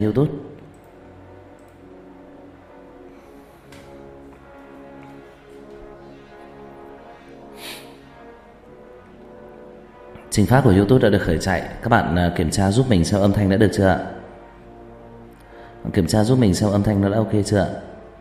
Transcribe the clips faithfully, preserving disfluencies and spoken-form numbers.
YouTube. Trình phát của YouTube đã được khởi chạy. Các bạn kiểm tra giúp mình xem âm thanh đã được chưa ạ? Kiểm tra giúp mình xem âm thanh nó đã ok chưa ạ?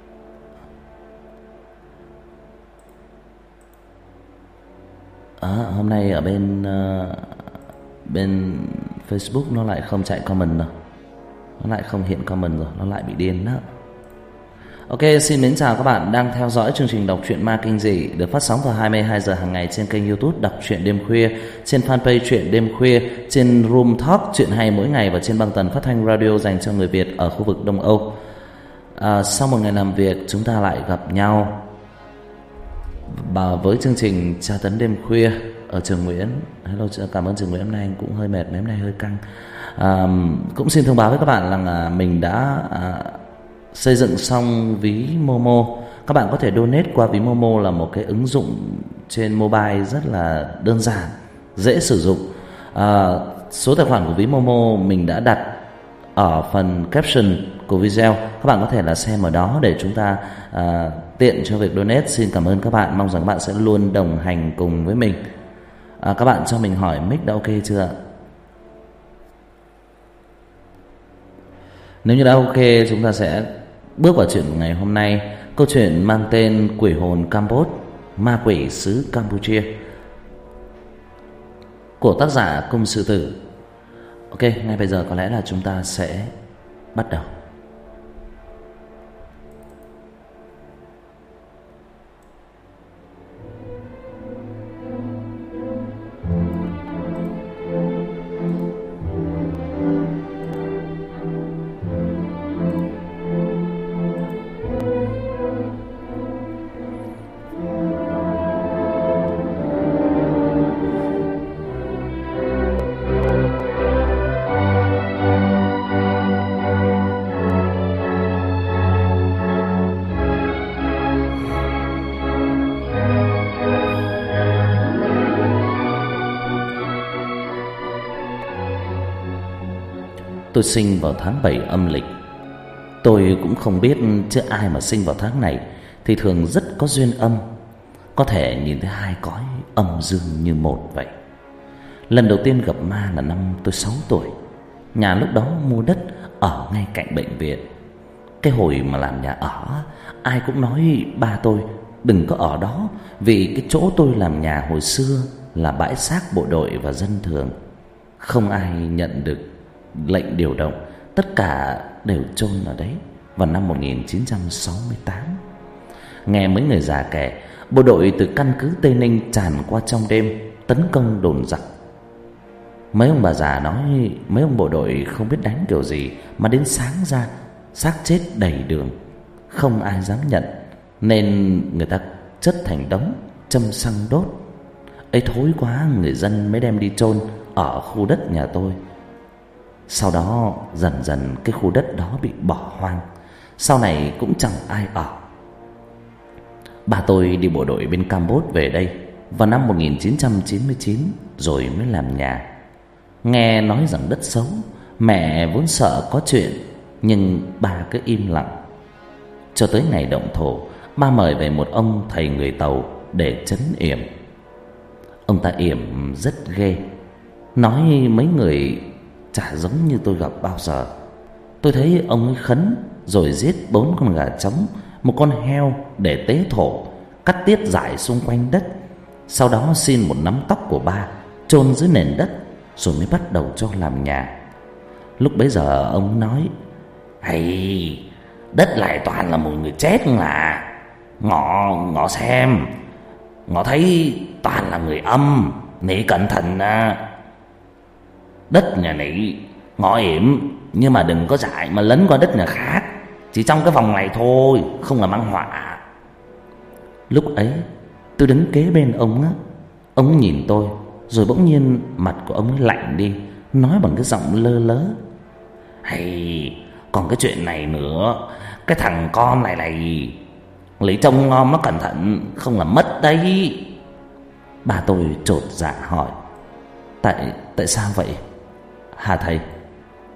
À, hôm nay ở bên uh, bên Facebook nó lại không chạy comment rồi. Nó lại không hiện comment rồi, nó lại bị điên đó. Ok, xin mến chào các bạn đang theo dõi chương trình đọc truyện ma kinh dị được phát sóng vào hai mươi hai giờ hàng ngày trên kênh YouTube Đọc truyện đêm khuya, trên fanpage truyện đêm khuya, trên Room Talk truyện hay mỗi ngày và trên băng tần phát thanh radio dành cho người Việt ở khu vực Đông Âu. À, sau một ngày làm việc chúng ta lại gặp nhau và với chương trình tra tấn đêm khuya ở Trường Nguyễn. Hello, cảm ơn Trường Nguyễn, hôm nay anh cũng hơi mệt, hôm nay hơi căng. À, cũng xin thông báo với các bạn rằng mình đã à, xây dựng xong ví Momo. Các bạn có thể donate qua ví Momo, là một cái ứng dụng trên mobile rất là đơn giản, dễ sử dụng. À, số tài khoản của ví Momo mình đã đặt ở phần caption của video. Các bạn có thể là xem ở đó để chúng ta à, tiện cho việc donate. Xin cảm ơn các bạn, mong rằng các bạn sẽ luôn đồng hành cùng với mình. À, các bạn cho mình hỏi mic đã ok chưa ạ? Nếu như đã ok, chúng ta sẽ bước vào chuyện của ngày hôm nay. Câu chuyện mang tên Quỷ hồn Campuchia, ma quỷ xứ Campuchia, của tác giả Cung Sư Tử. Ok, ngay bây giờ có lẽ là chúng ta sẽ bắt đầu. Tôi sinh vào tháng bảy âm lịch. Tôi cũng không biết chứ ai mà sinh vào tháng này thì thường rất có duyên âm, có thể nhìn thấy hai cõi âm dương như một vậy. Lần đầu tiên gặp ma là năm tôi sáu tuổi. Nhà lúc đó mua đất ở ngay cạnh bệnh viện. Cái hồi mà làm nhà ở, ai cũng nói ba tôi đừng có ở đó, vì cái chỗ tôi làm nhà hồi xưa là bãi xác bộ đội và dân thường. Không ai nhận được lệnh điều động, tất cả đều chôn ở đấy vào năm một nghìn chín trăm sáu mươi tám. Nghe mấy người già kể, bộ đội từ căn cứ Tây Ninh tràn qua trong đêm tấn công đồn giặc. Mấy ông bà già nói mấy ông bộ đội không biết đánh kiểu gì mà đến sáng ra xác chết đầy đường, không ai dám nhận, nên người ta chất thành đống, châm xăng đốt. Ấy thối quá, người dân mới đem đi chôn ở khu đất nhà tôi. Sau đó dần dần cái khu đất đó bị bỏ hoang, sau này cũng chẳng ai ở. Bà tôi đi bộ đội bên Campuchia về đây vào năm một nghìn chín trăm chín mươi chín rồi mới làm nhà. Nghe nói rằng đất xấu, mẹ vốn sợ có chuyện, nhưng bà cứ im lặng. Cho tới ngày động thổ, ba mời về một ông thầy người Tàu để trấn yểm. Ông ta yểm rất ghê, nói mấy người chả giống như tôi gặp bao giờ. Tôi thấy ông ấy khấn rồi giết bốn con gà trống, một con heo để tế thổ, cắt tiết rải xung quanh đất. Sau đó xin một nắm tóc của ba chôn dưới nền đất, rồi mới bắt đầu cho làm nhà. Lúc bấy giờ ông nói: "Hay, đất này toàn là một người chết mà. Ngọ ngọ xem, ngọ thấy toàn là người âm, nị cẩn thận à. Đất nhà nị ngọ yểm, nhưng mà đừng có giải mà lấn qua đất nhà khác, chỉ trong cái vòng này thôi, không là mang họa." Lúc ấy tôi đứng kế bên ông á, ông nhìn tôi, rồi bỗng nhiên mặt của ông ấy lạnh đi, nói bằng cái giọng lơ lớ: "Hay, còn cái chuyện này nữa, cái thằng con này này lấy trông ngon nó cẩn thận, không là mất đấy." Bà tôi chột dạ hỏi: Tại tại sao vậy hả thầy?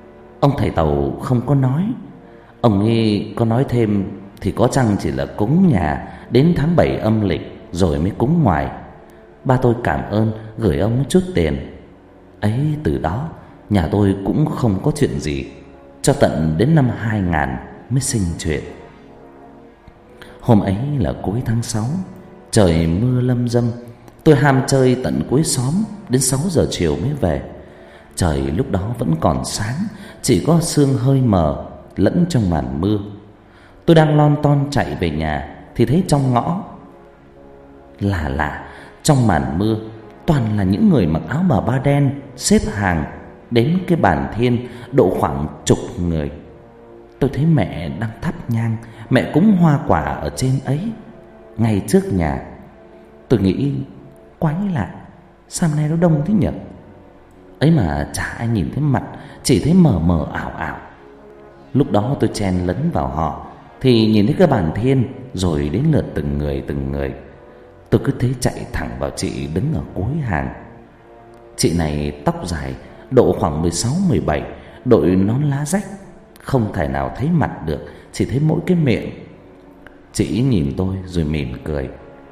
Ông thầy Tàu không có nói. Ông ấy có nói thêm thì có chăng chỉ là cúng nhà đến tháng bảy âm lịch rồi mới cúng ngoài. Ba tôi cảm ơn, gửi ông một chút tiền. Ấy từ đó nhà tôi cũng không có chuyện gì, cho tận đến năm hai nghìn mới sinh chuyện. Hôm ấy là cuối tháng sáu, trời mưa lâm dâm. Tôi ham chơi tận cuối xóm, đến sáu giờ chiều mới về. Trời lúc đó vẫn còn sáng, chỉ có sương hơi mờ lẫn trong màn mưa. Tôi đang lon ton chạy về nhà thì thấy trong ngõ là lạ, trong màn mưa toàn là những người mặc áo bà ba đen xếp hàng đến cái bàn thiên độ khoảng chục người. Tôi thấy mẹ đang thắp nhang, mẹ cúng hoa quả ở trên ấy, ngay trước nhà. Tôi nghĩ quái lạ, sao nay nó đông thế nhỉ? Ấy mà chả ai nhìn thấy mặt, chỉ thấy mờ mờ ảo ảo. Lúc đó tôi chen lấn vào họ thì nhìn thấy cái bàn thiên, rồi đến lượt từng người từng người. Tôi cứ thế chạy thẳng vào chị đứng ở cuối hàng. Chị này tóc dài, độ khoảng mười sáu mười bảy, đội nón lá rách, không thể nào thấy mặt được, chỉ thấy mỗi cái miệng. Chị nhìn tôi rồi mỉm cười.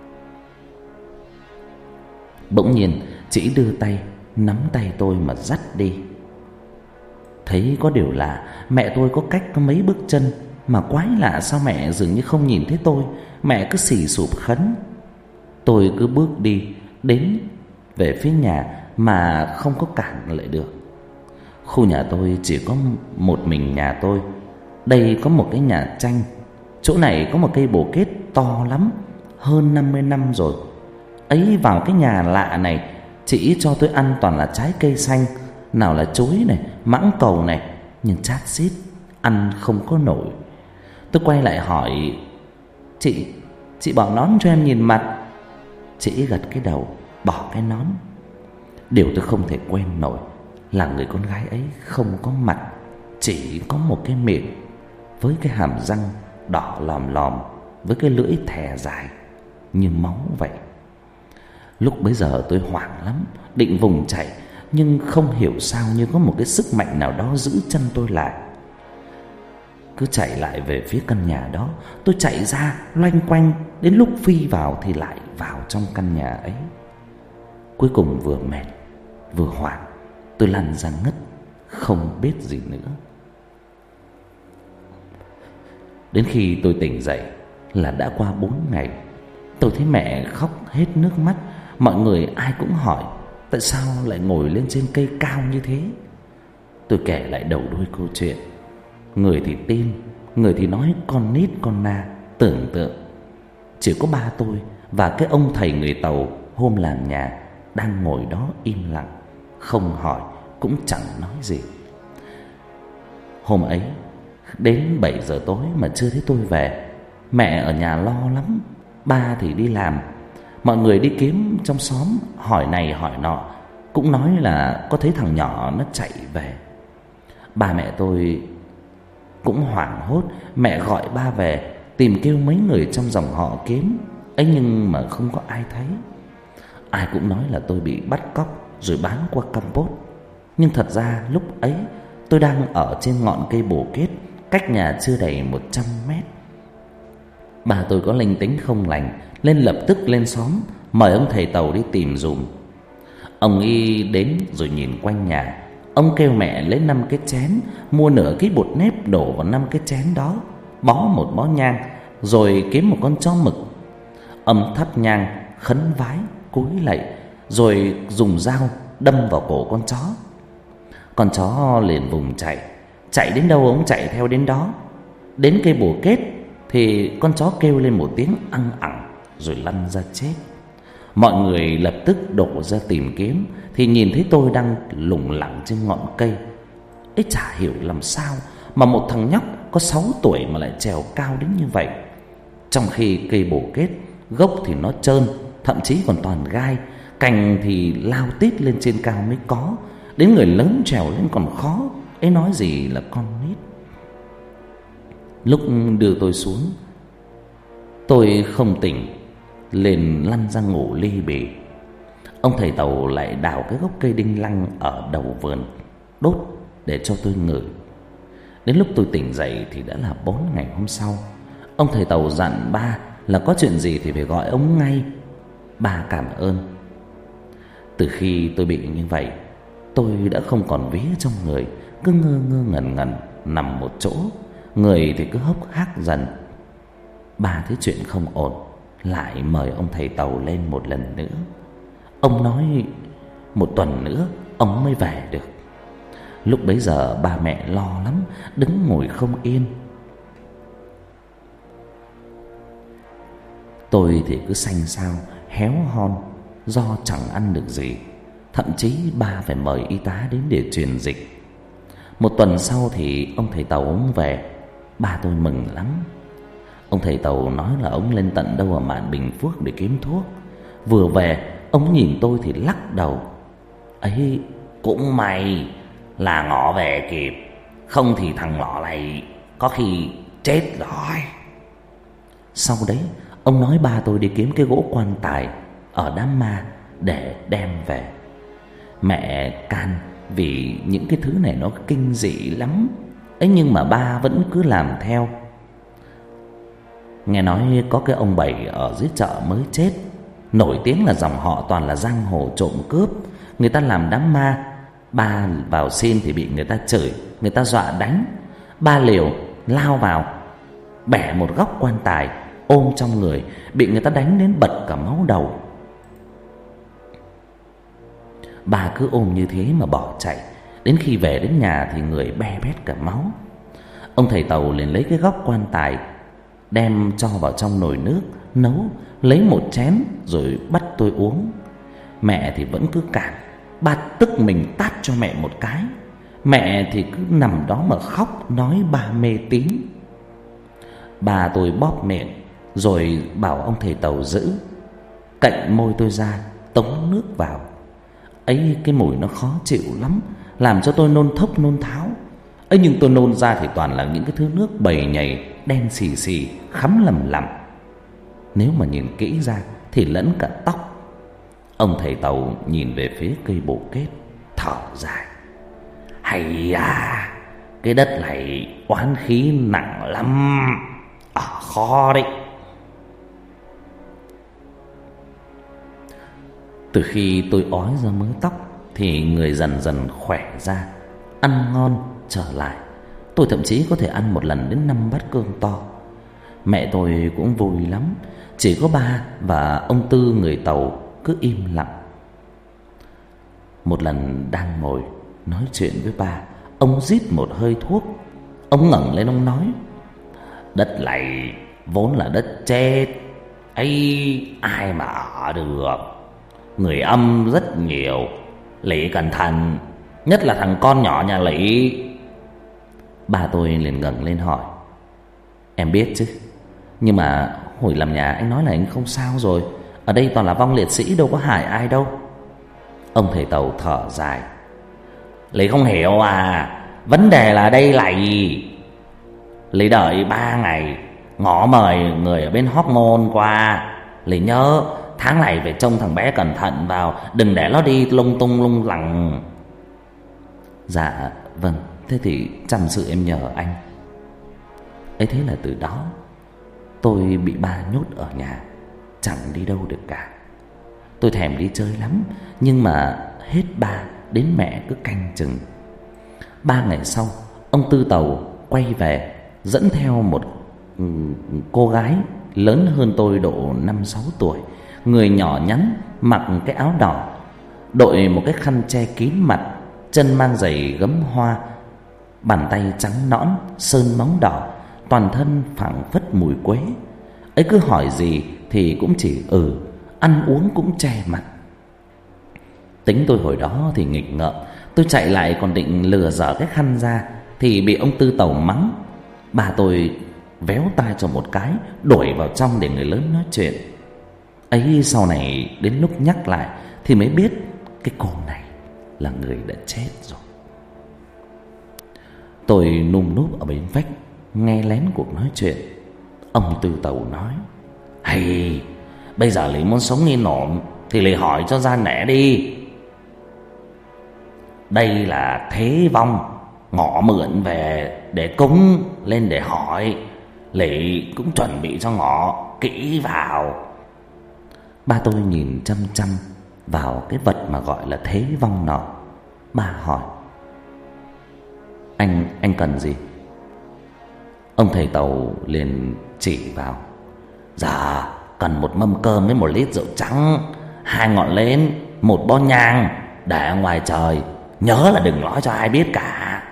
Bỗng nhiên chị đưa tay nắm tay tôi mà dắt đi. Thấy có điều lạ, mẹ tôi có cách có mấy bước chân, mà quái lạ sao mẹ dường như không nhìn thấy tôi, mẹ cứ xì sụp khấn. Tôi cứ bước đi đến về phía nhà mà không có cản lại được. Khu nhà tôi chỉ có một mình nhà tôi. Đây có một cái nhà tranh, chỗ này có một cây bồ kết to lắm, hơn năm mươi năm rồi. Ấy vào cái nhà lạ này, chị cho tôi ăn toàn là trái cây xanh, nào là chuối này, mãng cầu này, nhưng chát xít, ăn không có nổi. Tôi quay lại hỏi: Chị, chị bỏ nón cho em nhìn mặt. Chị gật cái đầu, bỏ cái nón. Điều tôi không thể quên nổi là người con gái ấy không có mặt, chỉ có một cái miệng với cái hàm răng đỏ lòm lòm, với cái lưỡi thè dài như máu vậy. Lúc bấy giờ tôi hoảng lắm, định vùng chạy, nhưng không hiểu sao như có một cái sức mạnh nào đó giữ chân tôi lại. Cứ chạy lại về phía căn nhà đó. Tôi chạy ra loanh quanh, đến lúc phi vào thì lại vào trong căn nhà ấy. Cuối cùng vừa mệt vừa hoảng, tôi lăn ra ngất, không biết gì nữa. Đến khi tôi tỉnh dậy là đã qua bốn ngày. Tôi thấy mẹ khóc hết nước mắt. Mọi người ai cũng hỏi tại sao lại ngồi lên trên cây cao như thế. Tôi kể lại đầu đuôi câu chuyện. Người thì tin, người thì nói con nít con na, tưởng tượng. Chỉ có ba tôi và cái ông thầy người Tàu hôm làm nhà đang ngồi đó im lặng, không hỏi cũng chẳng nói gì. Hôm ấy đến bảy giờ tối mà chưa thấy tôi về. Mẹ ở nhà lo lắm, ba thì đi làm. Mọi người đi kiếm trong xóm, hỏi này hỏi nọ, cũng nói là có thấy thằng nhỏ nó chạy về. Ba mẹ tôi cũng hoảng hốt. Mẹ gọi ba về, tìm kêu mấy người trong dòng họ kiếm ấy, nhưng mà không có ai thấy. Ai cũng nói là tôi bị bắt cóc rồi bán qua Campuchia. Nhưng thật ra lúc ấy tôi đang ở trên ngọn cây bồ kết, cách nhà chưa đầy một trăm mét. Bà tôi có linh tính không lành, nên lập tức lên xóm mời ông thầy Tàu đi tìm dùm. Ông y đến rồi nhìn quanh nhà. Ông kêu mẹ lấy năm cái chén, mua nửa cái bột nếp đổ vào năm cái chén đó, bó một bó nhang, rồi kiếm một con chó mực. Ông thắp nhang, khấn vái, cúi lạy, rồi dùng dao đâm vào cổ con chó. Con chó liền vùng chạy, chạy đến đâu ông chạy theo đến đó. Đến cây bồ kết thì con chó kêu lên một tiếng ăng ẳng rồi lăn ra chết. Mọi người lập tức đổ ra tìm kiếm thì nhìn thấy tôi đang lủng lẳng trên ngọn cây ấy. Chả hiểu làm sao mà một thằng nhóc có sáu tuổi mà lại trèo cao đến như vậy. Trong khi cây bồ kết gốc thì nó trơn, thậm chí còn toàn gai, cành thì lao tít lên trên cao mới có. Đến người lớn trèo lên còn khó, ấy nói gì là con nít. Lúc đưa tôi xuống, tôi không tỉnh, liền lăn ra ngủ ly bì. Ông thầy Tàu lại đào cái gốc cây đinh lăng ở đầu vườn đốt để cho tôi ngửi. Đến lúc tôi tỉnh dậy thì đã là bốn ngày hôm sau. Ông thầy Tàu dặn ba là có chuyện gì thì phải gọi ông ngay. Ba cảm ơn. Từ khi tôi bị như vậy, tôi đã không còn vía trong người, cứ ngơ ngơ ngẩn ngẩn nằm một chỗ, người thì cứ hốc hác dần. Ba thấy chuyện không ổn, lại mời ông thầy Tàu lên một lần nữa. Ông nói một tuần nữa ông mới về được. Lúc bấy giờ ba mẹ lo lắm, đứng ngồi không yên. Tôi thì cứ xanh xao, héo hon, do chẳng ăn được gì. Thậm chí ba phải mời y tá đến để truyền dịch. Một tuần sau thì ông thầy Tàu ông về. Ba tôi mừng lắm. Ông thầy Tàu nói là ông lên tận đâu ở mạn Bình Phước để kiếm thuốc. Vừa về, ông nhìn tôi thì lắc đầu. Ấy, cũng may là ngọ về kịp, không thì thằng lọ này có khi chết rồi. Sau đấy, ông nói ba tôi đi kiếm cái gỗ quan tài ở đám ma để đem về. Mẹ can vì những cái thứ này nó kinh dị lắm ấy, nhưng mà ba vẫn cứ làm theo. Nghe nói có cái ông Bảy ở dưới chợ mới chết, nổi tiếng là dòng họ toàn là giang hồ trộm cướp. Người ta làm đám ma, ba vào xin thì bị người ta chửi, người ta dọa đánh. Ba liều lao vào, bẻ một góc quan tài, ôm trong người, bị người ta đánh đến bật cả máu đầu. Ba cứ ôm như thế mà bỏ chạy. Đến khi về đến nhà thì người be bét cả máu. Ông thầy Tàu liền lấy cái góc quan tài, đem cho vào trong nồi nước nấu, lấy một chén rồi bắt tôi uống. Mẹ thì vẫn cứ cản. Ba tức mình tát cho mẹ một cái. Mẹ thì cứ nằm đó mà khóc, nói ba mê tín. Ba tôi bóp miệng rồi bảo ông thầy Tàu giữ. Cạnh môi tôi ra, tống nước vào. Ấy, cái mùi nó khó chịu lắm, làm cho tôi nôn thốc nôn tháo. Ấy, nhưng tôi nôn ra thì toàn là những cái thứ nước bầy nhầy, đen xì xì, khắm lầm lầm. Nếu mà nhìn kỹ ra thì lẫn cả tóc. Ông thầy Tàu nhìn về phía cây bồ kết, thở dài. Hay à, cái đất này oán khí nặng lắm, ở khó đấy. Từ khi tôi ói ra mớ tóc thì người dần dần khỏe ra, ăn ngon trở lại. Tôi thậm chí có thể ăn một lần đến năm bát cơm to. Mẹ tôi cũng vui lắm. Chỉ có ba và ông Tư người Tàu cứ im lặng. Một lần đang ngồi nói chuyện với ba, ông rít một hơi thuốc. Ông ngẩng lên ông nói: đất này vốn là đất chết ấy, ai mà ở được. Người âm rất nhiều, Lý cẩn thận, nhất là thằng con nhỏ nhà Lý. Ba tôi liền ngẩng lên hỏi: em biết chứ, nhưng mà hồi làm nhà anh nói là anh không sao rồi. Ở đây toàn là vong liệt sĩ, đâu có hại ai đâu. Ông thầy Tàu thở dài: Lý không hiểu à, vấn đề là đây là gì? Lý đợi ba ngày, ngỏ mời người ở bên Hóc Môn qua. Lý nhớ tháng này phải trông thằng bé cẩn thận vào, đừng để nó đi lung tung lung lẳng. Dạ vâng, thế thì chăm sự em nhờ anh. Ấy, thế là từ đó tôi bị ba nhốt ở nhà, chẳng đi đâu được cả. Tôi thèm đi chơi lắm, nhưng mà hết ba đến mẹ cứ canh chừng. Ba ngày sau, ông Tư Tàu quay về, dẫn theo một cô gái lớn hơn tôi độ năm sáu tuổi, người nhỏ nhắn, mặc cái áo đỏ, đội một cái khăn che kín mặt, chân mang giày gấm hoa, bàn tay trắng nõn, sơn móng đỏ, toàn thân phảng phất mùi quế. Ấy, cứ hỏi gì thì cũng chỉ ừ, ăn uống cũng che mặt. Tính tôi hồi đó thì nghịch ngợm, tôi chạy lại còn định lừa dở cái khăn ra thì bị ông Tư Tàu mắng. Bà tôi véo tai cho một cái, đuổi vào trong để người lớn nói chuyện. Ấy, sau này đến lúc nhắc lại thì mới biết cái cô này là người đã chết rồi. Tôi num núp ở bên vách, nghe lén cuộc nói chuyện. Ông Tư Tàu nói: hay, bây giờ Lý muốn sống yên ổn thì Lý hỏi cho ra nẻ đi. Đây là thế vong, ngọ mượn về để cúng, lên để hỏi. Lỷ cũng chuẩn bị cho ngọ kỹ vào. Ba tôi nhìn chăm chăm vào cái vật mà gọi là thế vong nọ. Ba hỏi: Anh, anh cần gì? Ông thầy Tàu liền chỉ vào: Dạ, cần một mâm cơm với một lít rượu trắng, hai ngọn nến, một bó nhang để ở ngoài trời. Nhớ là đừng nói cho ai biết cả.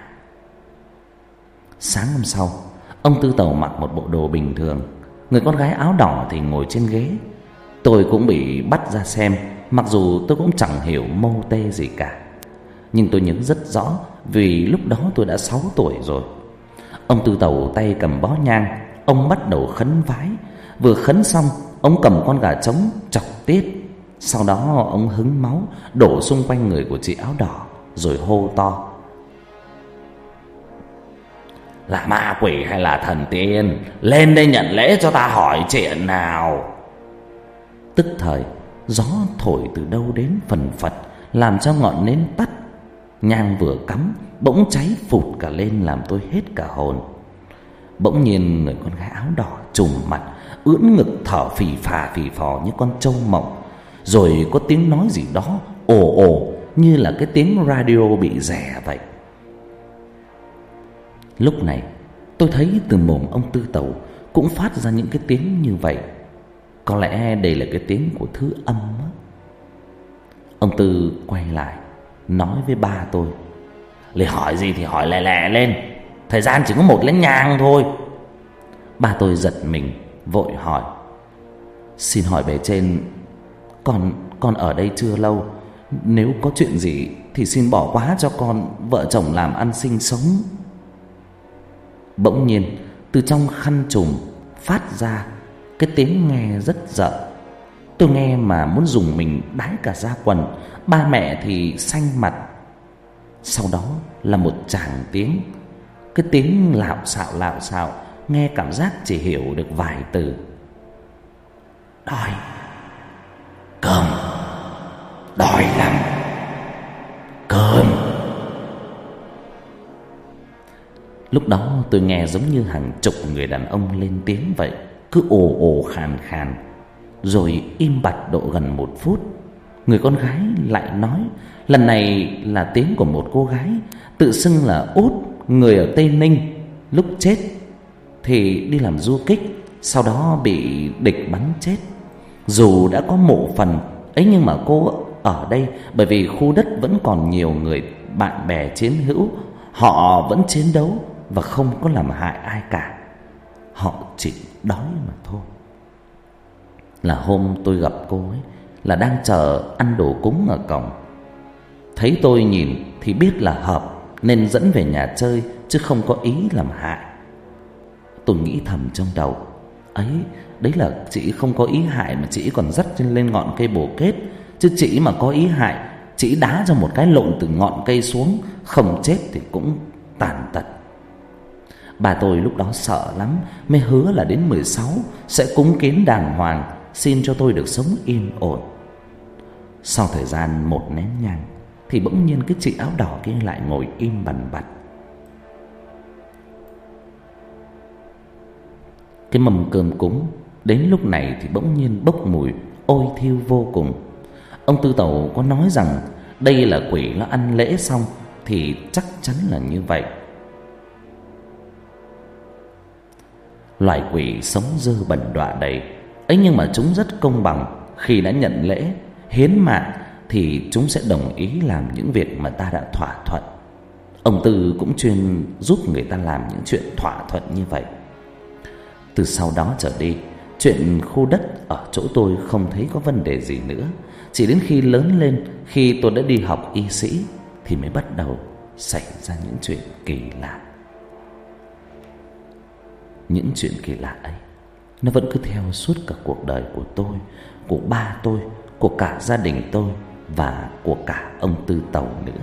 Sáng hôm sau, ông Tư Tàu mặc một bộ đồ bình thường, người con gái áo đỏ thì ngồi trên ghế. Tôi cũng bị bắt ra xem, mặc dù tôi cũng chẳng hiểu mô tê gì cả. Nhưng tôi nhớ rất rõ vì lúc đó tôi đã sáu tuổi rồi. Ông Tư Tàu tay cầm bó nhang, ông bắt đầu khấn vái. Vừa khấn xong, ông cầm con gà trống chọc tiết. Sau đó ông hứng máu đổ xung quanh người của chị áo đỏ, rồi hô to: Là ma quỷ hay là thần tiên? Lên đây nhận lễ cho ta hỏi chuyện nào. Tức thời, gió thổi từ đâu đến phần phật, làm cho ngọn nến tắt. Nhang vừa cắm bỗng cháy phụt cả lên, làm tôi hết cả hồn. Bỗng nhiên người con gái áo đỏ trùm mặt, ưỡn ngực thở phì phà phì phò như con trâu mộng. Rồi có tiếng nói gì đó ồ ồ, như là cái tiếng radio bị rè vậy. Lúc này tôi thấy từ mồm ông Tư Tàu cũng phát ra những cái tiếng như vậy. Có lẽ đây là cái tiếng của thứ âm á. Ông Tư quay lại nói với ba tôi: Lì hỏi gì thì hỏi lẹ lẹ lên, thời gian chỉ có một nén nhang thôi. Ba tôi giật mình vội hỏi: Xin hỏi bề trên, Con con ở đây chưa lâu, nếu có chuyện gì thì xin bỏ qua cho con, vợ chồng làm ăn sinh sống. Bỗng nhiên từ trong khăn trùm phát ra cái tiếng nghe rất rợn. Tôi nghe mà muốn dùng mình đái cả da quần. Ba mẹ thì xanh mặt. Sau đó là một tràng tiếng, cái tiếng lạo xạo lạo xạo, nghe cảm giác chỉ hiểu được vài từ: Đói cơm, đói lắm cơm. Lúc đó tôi nghe giống như hàng chục người đàn ông lên tiếng vậy, cứ ồ ồ khàn khàn. Rồi im bặt độ gần một phút, người con gái lại nói. Lần này là tiếng của một cô gái tự xưng là Út, người ở Tây Ninh. Lúc chết thì đi làm du kích, sau đó bị địch bắn chết. Dù đã có mộ phần ấy nhưng mà cô ở đây bởi vì khu đất vẫn còn nhiều người bạn bè chiến hữu. Họ vẫn chiến đấu và không có làm hại ai cả. Họ chỉ đói mà thôi. Là hôm tôi gặp cô ấy là đang chờ ăn đồ cúng ở cổng. Thấy tôi nhìn thì biết là hợp nên dẫn về nhà chơi, chứ không có ý làm hại. Tôi nghĩ thầm trong đầu: ấy, đấy là chị không có ý hại mà chị còn dắt lên ngọn cây bồ kết. Chứ chị mà có ý hại, chị đá cho một cái lộn từ ngọn cây xuống, không chết thì cũng tàn tật. Bà tôi lúc đó sợ lắm, mới hứa là đến mười sáu sẽ cúng kiến đàng hoàng, xin cho tôi được sống yên ổn. Sau thời gian một nén nhang thì bỗng nhiên cái chị áo đỏ kia lại ngồi im bần bật. Cái mâm cơm cúng đến lúc này thì bỗng nhiên bốc mùi ôi thiêu vô cùng. Ông Tư Tàu có nói rằng đây là quỷ nó ăn lễ xong thì chắc chắn là như vậy. Loài quỷ sống dơ bẩn đọa đầy ấy, nhưng mà chúng rất công bằng. Khi đã nhận lễ hiến mạng thì chúng sẽ đồng ý làm những việc mà ta đã thỏa thuận. Ông Tư cũng chuyên giúp người ta làm những chuyện thỏa thuận như vậy. Từ sau đó trở đi, chuyện khu đất ở chỗ tôi không thấy có vấn đề gì nữa. Chỉ đến khi lớn lên, khi tôi đã đi học y sĩ thì mới bắt đầu xảy ra những chuyện kỳ lạ. Những chuyện kỳ lạ ấy nó vẫn cứ theo suốt cả cuộc đời của tôi, của ba tôi, của cả gia đình tôi và của cả ông Tư Tàu nữa.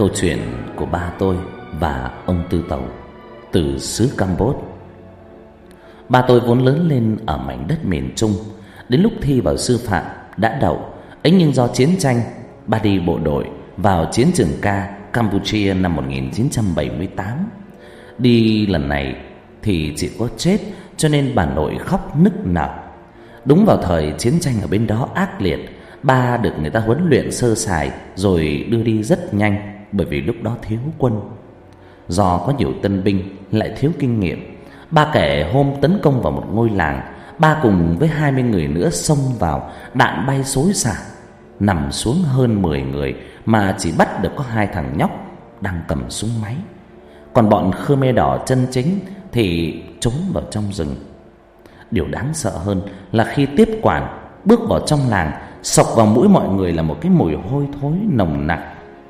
câu chuyện của ba tôi và ông Tư Tẩu từ xứ Campuchia. Ba tôi vốn lớn lên ở mảnh đất miền Trung. Đến lúc thi vào sư phạm đã đậu, ấy nhưng do chiến tranh, ba đi bộ đội vào chiến trường Ca, Campuchia năm một nghìn chín trăm bảy mươi tám. Đi lần này thì chỉ có chết, cho nên bà nội khóc nức nở. Đúng vào thời chiến tranh ở bên đó ác liệt, ba được người ta huấn luyện sơ sài rồi đưa đi rất nhanh, bởi vì lúc đó thiếu quân. Do có nhiều tân binh lại thiếu kinh nghiệm, ba kể hôm tấn công vào một ngôi làng, ba cùng với hai mươi người nữa xông vào, đạn bay xối xả, nằm xuống hơn mười người mà chỉ bắt được có hai thằng nhóc đang cầm súng máy. Còn bọn Khmer Đỏ chân chính thì trốn vào trong rừng. Điều đáng sợ hơn là khi tiếp quản bước vào trong làng, xộc vào mũi mọi người là một cái mùi hôi thối nồng nặc.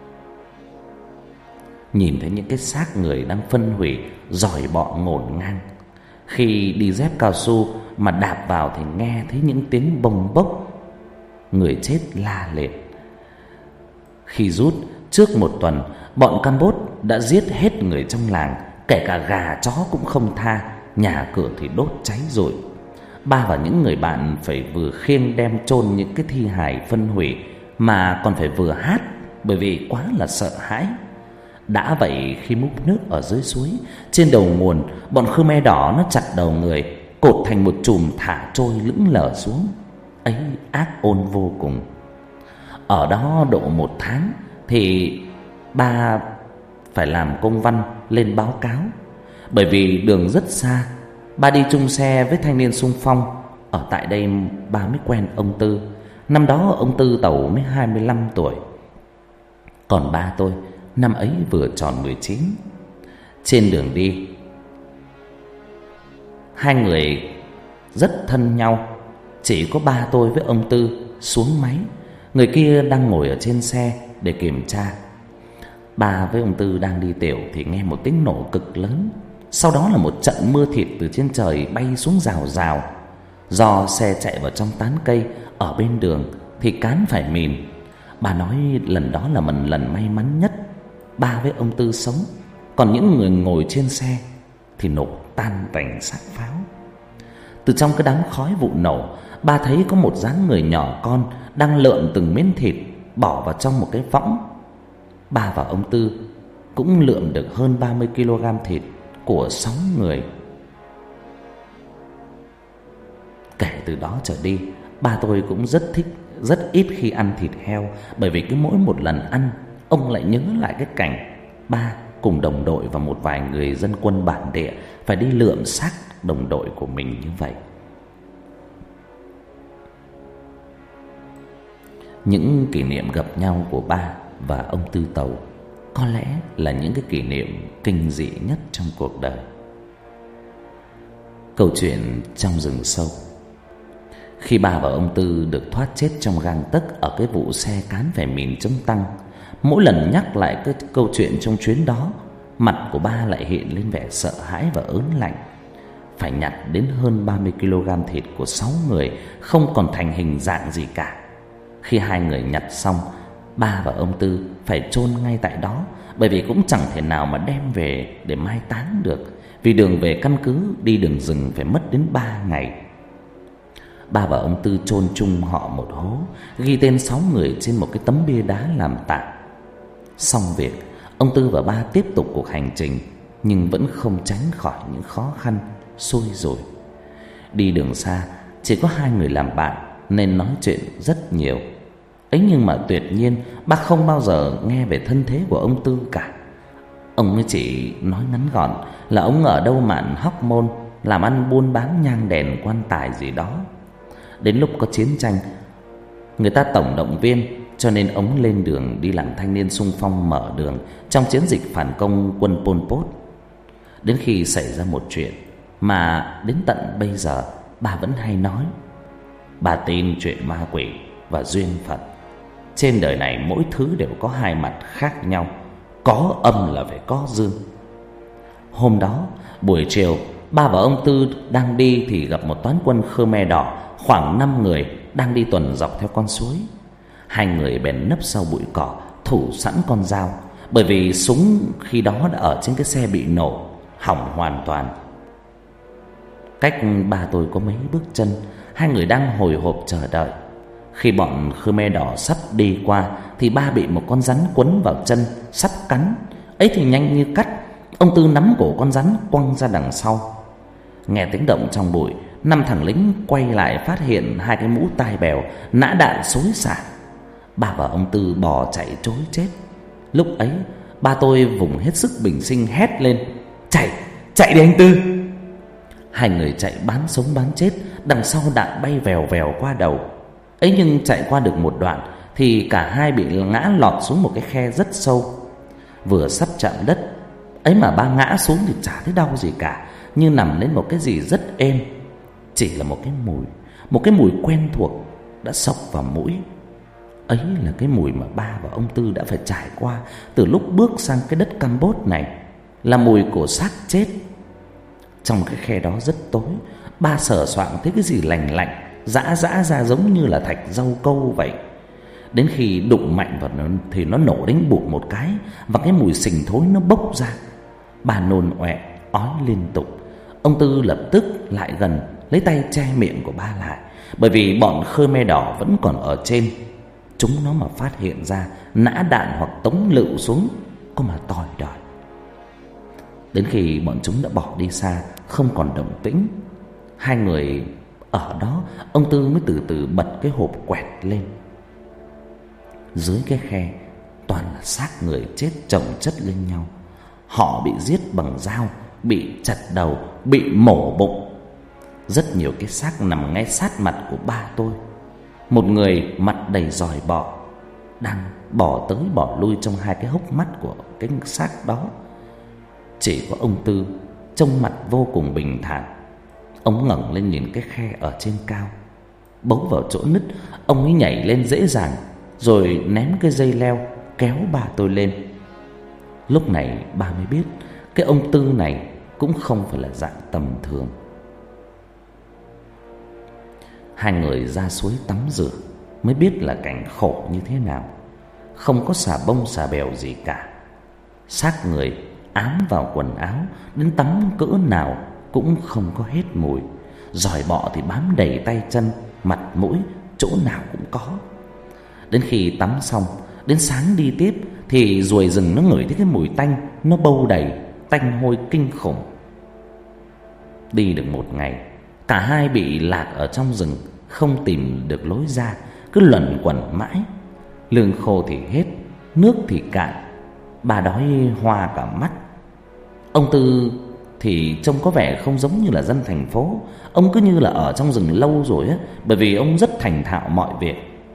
Nhìn thấy những cái xác người đang phân hủy, giỏi bọ ngổn ngang. Khi đi dép cao su mà đạp vào thì nghe thấy những tiếng bông bốc, người chết la liệt. Khi rút trước một tuần, bọn Campuchia đã giết hết người trong làng, kể cả gà chó cũng không tha, nhà cửa thì đốt cháy rồi. Ba và những người bạn phải vừa khiêng đem chôn những cái thi hài phân hủy, mà còn phải vừa hát, bởi vì quá là sợ hãi. Đã vậy, khi múc nước ở dưới suối, trên đầu nguồn, bọn Khmer Đỏ nó chặt đầu người, cột thành một chùm thả trôi lững lờ xuống. Ấy ác ôn vô cùng. Ở đó độ một tháng thì ba phải làm công văn lên báo cáo. Bởi vì đường rất xa, ba đi chung xe với thanh niên xung phong. Ở tại đây ba mới quen ông Tư. Năm đó ông Tư Tẩu mới hai mươi lăm tuổi, còn ba tôi năm ấy vừa tròn mười chín. Trên đường đi, hai người rất thân nhau. Chỉ có ba tôi với ông Tư xuống máy, người kia đang ngồi ở trên xe để kiểm tra. Ba với ông Tư đang đi tiểu thì nghe một tiếng nổ cực lớn. Sau đó là một trận mưa thịt từ trên trời bay xuống rào rào. Do xe chạy vào trong tán cây ở bên đường thì cán phải mìn. Bà nói lần đó là mình lần may mắn nhất. Ba với ông Tư sống, còn những người ngồi trên xe thì nổ tan tành xác pháo. Từ trong cái đám khói vụ nổ, ba thấy có một dáng người nhỏ con đang lượm từng miếng thịt bỏ vào trong một cái võng. Ba và ông Tư cũng lượm được hơn ba mươi ki lô gam thịt của sáu người. Kể từ đó trở đi, ba tôi cũng rất thích, rất ít khi ăn thịt heo. Bởi vì cứ mỗi một lần ăn, ông lại nhớ lại cái cảnh ba cùng đồng đội và một vài người dân quân bản địa phải đi lượm xác đồng đội của mình như vậy. Những kỷ niệm gặp nhau của ba và ông Tư Tẩu có lẽ là những cái kỷ niệm kinh dị nhất trong cuộc đời. Câu chuyện trong rừng sâu. Khi ba và ông Tư được thoát chết trong gang tấc ở cái vụ xe cán phải mìn chống tăng, mỗi lần nhắc lại cái câu chuyện trong chuyến đó, mặt của ba lại hiện lên vẻ sợ hãi và ớn lạnh. Phải nhặt đến hơn ba mươi ki lô gam thịt của sáu người không còn thành hình dạng gì cả. Khi hai người nhặt xong, ba và ông Tư phải chôn ngay tại đó, bởi vì cũng chẳng thể nào mà đem về để mai táng được, vì đường về căn cứ đi đường rừng phải mất đến ba ngày. Ba và ông Tư chôn chung họ một hố, ghi tên sáu người trên một cái tấm bia đá làm tạm. Xong việc, ông Tư và ba tiếp tục cuộc hành trình, nhưng vẫn không tránh khỏi những khó khăn, xui rủi. Đi đường xa, chỉ có hai người làm bạn nên nói chuyện rất nhiều. Ấy nhưng mà tuyệt nhiên, ba không bao giờ nghe về thân thế của ông Tư cả. Ông ấy chỉ nói ngắn gọn là ông ở đâu mạn Hóc Môn, làm ăn buôn bán nhang đèn quan tài gì đó. Đến lúc có chiến tranh, người ta tổng động viên, cho nên ông lên đường đi làm thanh niên xung phong mở đường trong chiến dịch phản công quân Pol Pot. Đến khi xảy ra một chuyện mà đến tận bây giờ bà vẫn hay nói. Bà tin chuyện ma quỷ và duyên phận. Trên đời này mỗi thứ đều có hai mặt khác nhau, có âm là phải có dương. Hôm đó buổi chiều, ba và ông Tư đang đi thì gặp một toán quân Khmer Đỏ khoảng năm người đang đi tuần dọc theo con suối. Hai người bèn nấp sau bụi cỏ, thủ sẵn con dao. bởi vì súng khi đó đã ở trên cái xe bị nổ, hỏng hoàn toàn. Cách ba tôi có mấy bước chân, hai người đang hồi hộp chờ đợi. Khi bọn Khmer Đỏ sắp đi qua thì ba bị một con rắn quấn vào chân, sắp cắn. Ấy thì nhanh như cắt, ông Tư nắm cổ con rắn quăng ra đằng sau. Nghe tiếng động trong bụi, năm thằng lính quay lại phát hiện hai cái mũ tai bèo, nã đạn xối xả. Ba và ông Tư bò chạy trối chết. Lúc ấy ba tôi vùng hết sức bình sinh hét lên: Chạy, chạy đi anh Tư! Hai người chạy bán sống bán chết, đằng sau đạn bay vèo vèo qua đầu. Ấy nhưng chạy qua được một đoạn thì cả hai bị ngã lọt xuống một cái khe rất sâu. Vừa sắp chạm đất, ấy mà ba ngã xuống thì chả thấy đau gì cả, như nằm lên một cái gì rất êm. Chỉ là một cái mùi, một cái mùi quen thuộc đã xộc vào mũi. Ấy là cái mùi mà ba và ông Tư đã phải trải qua từ lúc bước sang cái đất Campuchia này, là mùi của xác chết. Trong cái khe đó rất tối, ba sờ soạng thấy cái gì lành lạnh giã giã ra giống như là thạch rau câu vậy. Đến khi đụng mạnh vào nó thì nó nổ đánh bụt một cái, và cái mùi sình thối nó bốc ra. Ba nôn ọe ói liên tục. Ông Tư lập tức lại gần, lấy tay che miệng của ba lại, bởi vì bọn Khmer Đỏ vẫn còn ở trên. Chúng nó mà phát hiện ra, nã đạn hoặc tống lựu xuống, có mà tỏi đòi. Đến khi bọn chúng đã bỏ đi xa, không còn động tĩnh, hai người ở đó, ông Tư mới từ từ bật cái hộp quẹt lên. Dưới cái khe toàn là xác người chết chồng chất lên nhau. Họ bị giết bằng dao, bị chặt đầu, bị mổ bụng. Rất nhiều cái xác nằm ngay sát mặt của ba tôi. Một người mặt đầy giòi bọ đang bỏ tới bỏ lui trong hai cái hốc mắt của cái xác đó. Chỉ có ông Tư trông mặt vô cùng bình thản. Ông ngẩng lên nhìn cái khe ở trên cao. Bấu vào chỗ nứt, ông ấy nhảy lên dễ dàng, rồi ném cái dây leo kéo ba tôi lên. Lúc này ba mới biết cái ông Tư này cũng không phải là dạng tầm thường. Hai người ra suối tắm rửa mới biết là cảnh khổ như thế nào. Không có xà bông xà bèo gì cả. Xác người ám vào quần áo, đến tắm cỡ nào cũng không có hết mùi. Giòi bọ thì bám đầy tay chân, mặt mũi, chỗ nào cũng có. Đến khi tắm xong, đến sáng đi tiếp thì ruồi rừng nó ngửi thấy cái mùi tanh, nó bâu đầy, tanh hôi kinh khủng. Đi được một ngày, cả hai bị lạc ở trong rừng, không tìm được lối ra, cứ luẩn quẩn mãi. Lương khô thì hết, nước thì cạn, bà đói hoa cả mắt. Ông Tư thì trông có vẻ không giống như là dân thành phố. Ông cứ như là ở trong rừng lâu rồi á, bởi vì ông rất thành thạo mọi việc.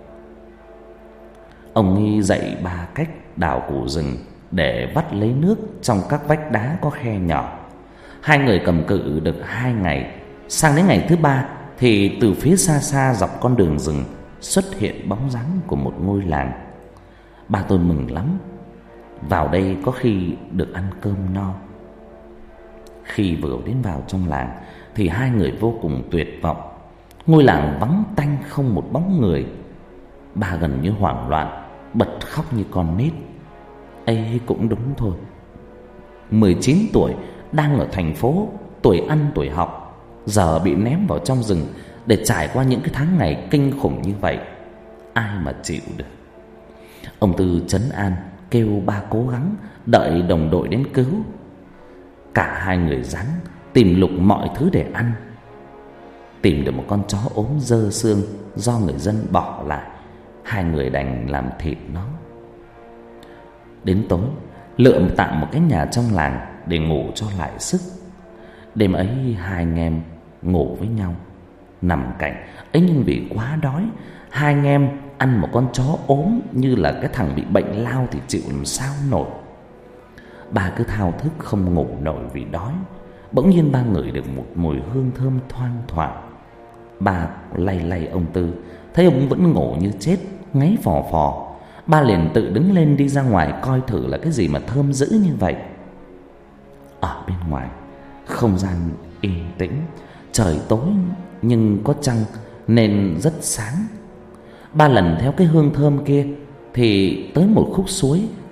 Ông ấy dạy ba cách đào củ rừng để vắt lấy nước trong các vách đá có khe nhỏ. Hai người cầm cự được hai ngày. Sang đến ngày thứ ba thì từ phía xa xa dọc con đường rừng xuất hiện bóng dáng của một ngôi làng. Ba tôi mừng lắm. Vào đây có khi được ăn cơm no. Khi vừa đến vào trong làng thì hai người vô cùng tuyệt vọng. Ngôi làng vắng tanh không một bóng người. Ba gần như hoảng loạn, bật khóc như con nít. Ấy cũng đúng thôi. Mười chín tuổi, đang ở thành phố, tuổi ăn tuổi học, giờ bị ném vào trong rừng để trải qua những cái tháng ngày kinh khủng như vậy. Ai mà chịu được. Ông Tư trấn an, kêu ba cố gắng đợi đồng đội đến cứu. Cả hai người rắn tìm lục mọi thứ để ăn. Tìm được một con chó ốm dơ xương do người dân bỏ lại. Hai người đành làm thịt nó. Đến tối, lượm tạm một cái nhà trong làng để ngủ cho lại sức. Đêm ấy hai anh em ngủ với nhau, nằm cạnh. Ấy nhưng vì quá đói, hai anh em ăn một con chó ốm như là cái thằng bị bệnh lao thì chịu làm sao nổi. Ba cứ thao thức không ngủ nổi vì đói. Bỗng nhiên ba ngửi được một mùi hương thơm thoang thoảng. Ba lay lay ông Tư, thấy ông vẫn ngủ như chết, ngáy phò phò. Ba liền tự đứng lên đi ra ngoài coi thử là cái gì mà thơm dữ như vậy. Ở bên ngoài, không gian yên tĩnh, trời tối nhưng có trăng nên rất sáng. Ba lần theo cái hương thơm kia thì tới một khúc suối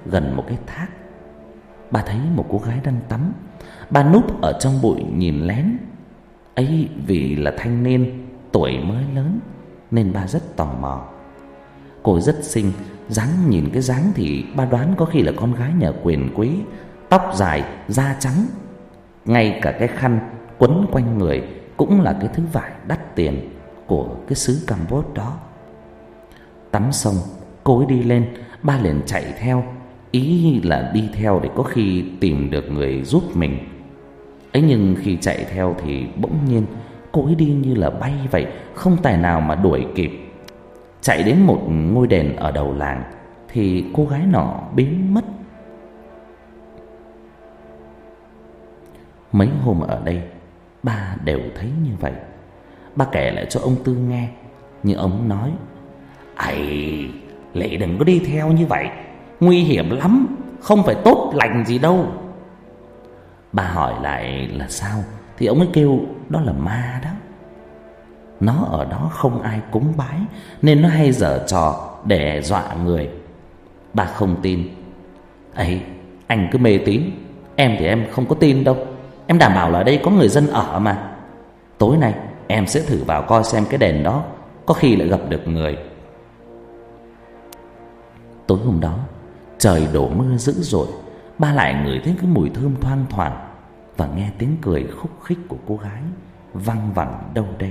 gần một cái thác. Bà thấy một cô gái đang tắm. Bà núp ở trong bụi nhìn lén. Ấy vì là thanh niên, tuổi mới lớn, nên bà rất tò mò. Cô rất xinh, dáng nhìn cái dáng thì bà đoán có khi là con gái nhà quyền quý, tóc dài, da trắng. Ngay cả cái khăn quấn quanh người cũng là cái thứ vải đắt tiền của cái xứ Campuchia đó. Tắm xong, cô ấy đi lên, ba liền chạy theo, ý là đi theo để có khi tìm được người giúp mình. Ấy nhưng khi chạy theo thì bỗng nhiên cô ấy đi như là bay vậy, không tài nào mà đuổi kịp. Chạy đến một ngôi đền ở đầu làng thì cô gái nọ biến mất. Mấy hôm ở đây, ba đều thấy như vậy. Ba kể lại cho ông Tư nghe, nhưng ông nói: "Ây, Lệ đừng có đi theo như vậy, nguy hiểm lắm, không phải tốt lành gì đâu." Bà hỏi lại là sao, thì ông ấy kêu đó là ma đó. Nó ở đó không ai cúng bái, nên nó hay giở trò để dọa người. Bà không tin. "Ấy, anh cứ mê tín, em thì em không có tin đâu. Em đảm bảo là ở đây có người dân ở mà. Tối nay em sẽ thử vào coi xem cái đền đó, có khi lại gặp được người." Tối hôm đó, trời đổ mưa dữ dội. Ba lại ngửi thấy cái mùi thơm thoang thoảng và nghe tiếng cười khúc khích của cô gái văng vẳng đâu đây.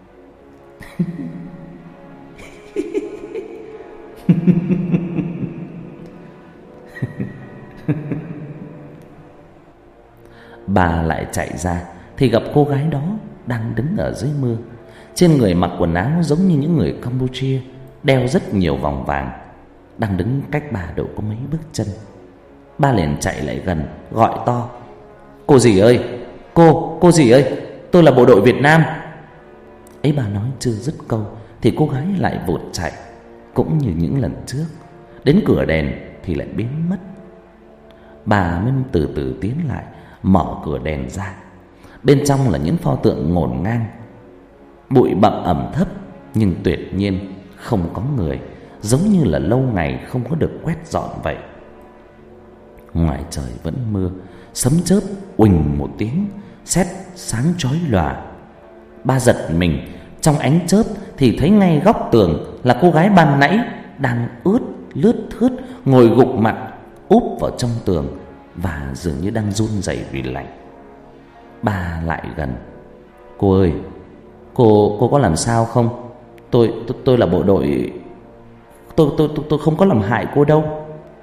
Bà lại chạy ra thì gặp cô gái đó đang đứng ở dưới mưa. Trên người mặc quần áo giống như những người Campuchia, đeo rất nhiều vòng vàng, đang đứng cách bà độ có mấy bước chân. Ba liền chạy lại gần, gọi to: "Cô dì ơi, cô, cô dì ơi, tôi là bộ đội Việt Nam." Ấy bà nói chưa dứt câu thì cô gái lại vụt chạy, cũng như những lần trước. Đến cửa đền thì lại biến mất. Bà mới từ từ tiến lại, mở cửa đền ra. Bên trong là những pho tượng ngổn ngang, bụi bặm ẩm thấp, nhưng tuyệt nhiên không có người, giống như là lâu ngày không có được quét dọn vậy. Ngoài trời vẫn mưa, sấm chớp uỳnh một tiếng, sét sáng chói lòa. Ba giật mình, trong ánh chớp thì thấy ngay góc tường là cô gái ban nãy đang ướt lướt thướt ngồi gục mặt úp vào trong tường và dường như đang run rẩy vì lạnh. Ba lại gần: "Cô ơi, cô cô có làm sao không? Tôi tôi, tôi là bộ đội, tôi tôi tôi tôi không có làm hại cô đâu."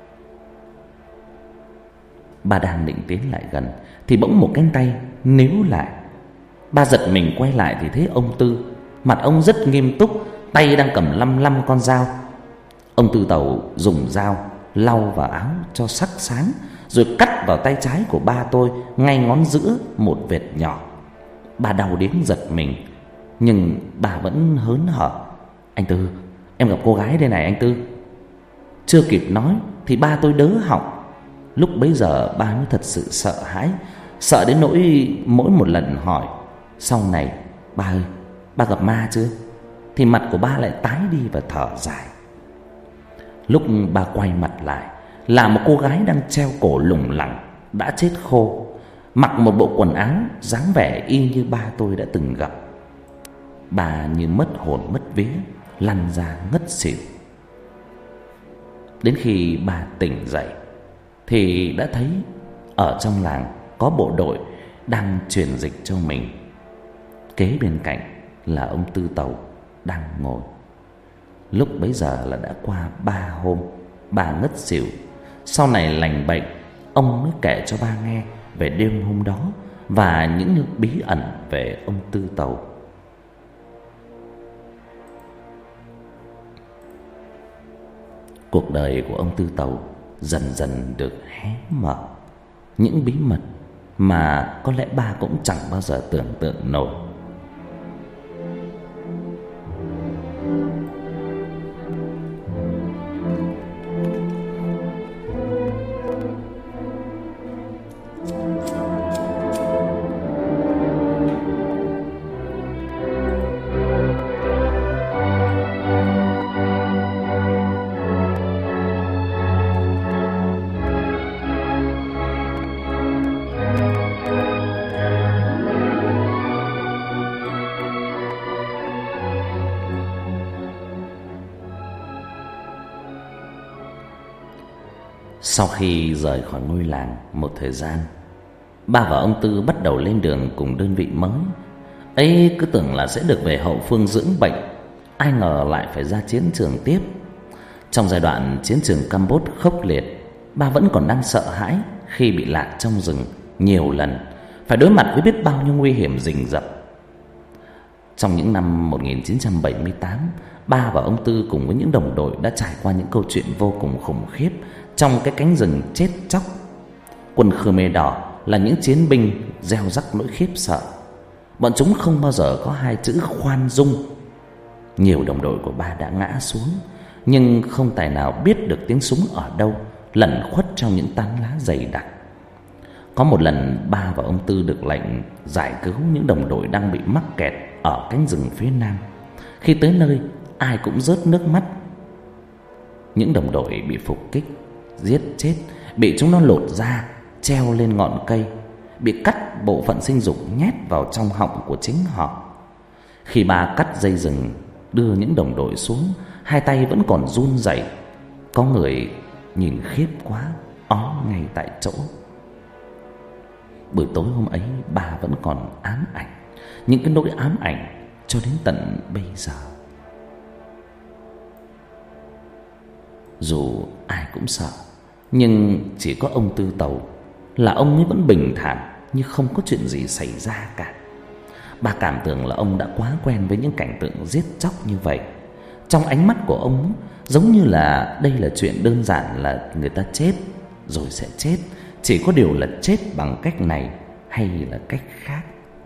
Ba đang định tiến lại gần thì bỗng một cánh tay níu lại. Ba giật mình quay lại thì thấy ông Tư. Mặt ông rất nghiêm túc, tay đang cầm lăm lăm con dao. Ông Tư Tẩu dùng dao lau vào áo cho sắc sáng, rồi cắt vào tay trái của ba tôi ngay ngón giữa một vệt nhỏ. Ba đau đến giật mình, nhưng bà vẫn hớn hở: "Anh Tư, em gặp cô gái đây này anh Tư." Chưa kịp nói thì ba tôi đớ họng. Lúc bấy giờ ba mới thật sự sợ hãi, sợ đến nỗi mỗi một lần hỏi: "Sau này, ba ơi, ba gặp ma chưa?" thì mặt của ba lại tái đi và thở dài. Lúc ba quay mặt lại là một cô gái đang treo cổ lủng lẳng, đã chết khô, mặc một bộ quần áo dáng vẻ y như ba tôi đã từng gặp. Bà như mất hồn mất vía, lăn ra ngất xỉu. Đến khi bà tỉnh dậy thì đã thấy ở trong làng có bộ đội đang truyền dịch cho mình. Kế bên cạnh là ông Tư Tẩu đang ngồi. Lúc bấy giờ là đã qua ba hôm bà ngất xỉu. Sau này lành bệnh, ông mới kể cho ba nghe về đêm hôm đó và những bí ẩn về ông Tư Tẩu. Cuộc đời của ông Tư Tẩu dần dần được hé mở. Những bí mật mà có lẽ ba cũng chẳng bao giờ tưởng tượng nổi. Sau khi rời khỏi ngôi làng một thời gian, ba và ông Tư bắt đầu lên đường cùng đơn vị mới. Ấy cứ tưởng là sẽ được về hậu phương dưỡng bệnh, ai ngờ lại phải ra chiến trường tiếp. Trong giai đoạn chiến trường Campuchia khốc liệt, ba vẫn còn đang sợ hãi khi bị lạc trong rừng nhiều lần, phải đối mặt với biết bao nhiêu nguy hiểm rình rập. Trong những năm một nghìn chín trăm bảy mươi tám, ba và ông Tư cùng với những đồng đội đã trải qua những câu chuyện vô cùng khủng khiếp trong cái cánh rừng chết chóc. Quân Khmer Đỏ là những chiến binh gieo rắc nỗi khiếp sợ. Bọn chúng không bao giờ có hai chữ khoan dung. Nhiều đồng đội của ba đã ngã xuống, nhưng không tài nào biết được tiếng súng ở đâu, lẩn khuất trong những tán lá dày đặc. Có một lần, ba và ông Tư được lệnh giải cứu những đồng đội đang bị mắc kẹt ở cánh rừng phía nam. Khi tới nơi, ai cũng rớt nước mắt. Những đồng đội bị phục kích, giết chết, bị chúng nó lột da, treo lên ngọn cây, bị cắt bộ phận sinh dục nhét vào trong họng của chính họ. Khi ba cắt dây rừng đưa những đồng đội xuống, hai tay vẫn còn run rẩy. Có người nhìn khiếp quá, ó ngay tại chỗ. Buổi tối hôm ấy, ba vẫn còn ám ảnh, những cái nỗi ám ảnh cho đến tận bây giờ. Dù ai cũng sợ, nhưng chỉ có ông Tư Tàu là ông ấy vẫn bình thản như không có chuyện gì xảy ra cả. Bà cảm tưởng là ông đã quá quen với những cảnh tượng giết chóc như vậy. Trong ánh mắt của ông giống như là đây là chuyện đơn giản, là người ta chết rồi sẽ chết, chỉ có điều là chết bằng cách này hay là cách khác.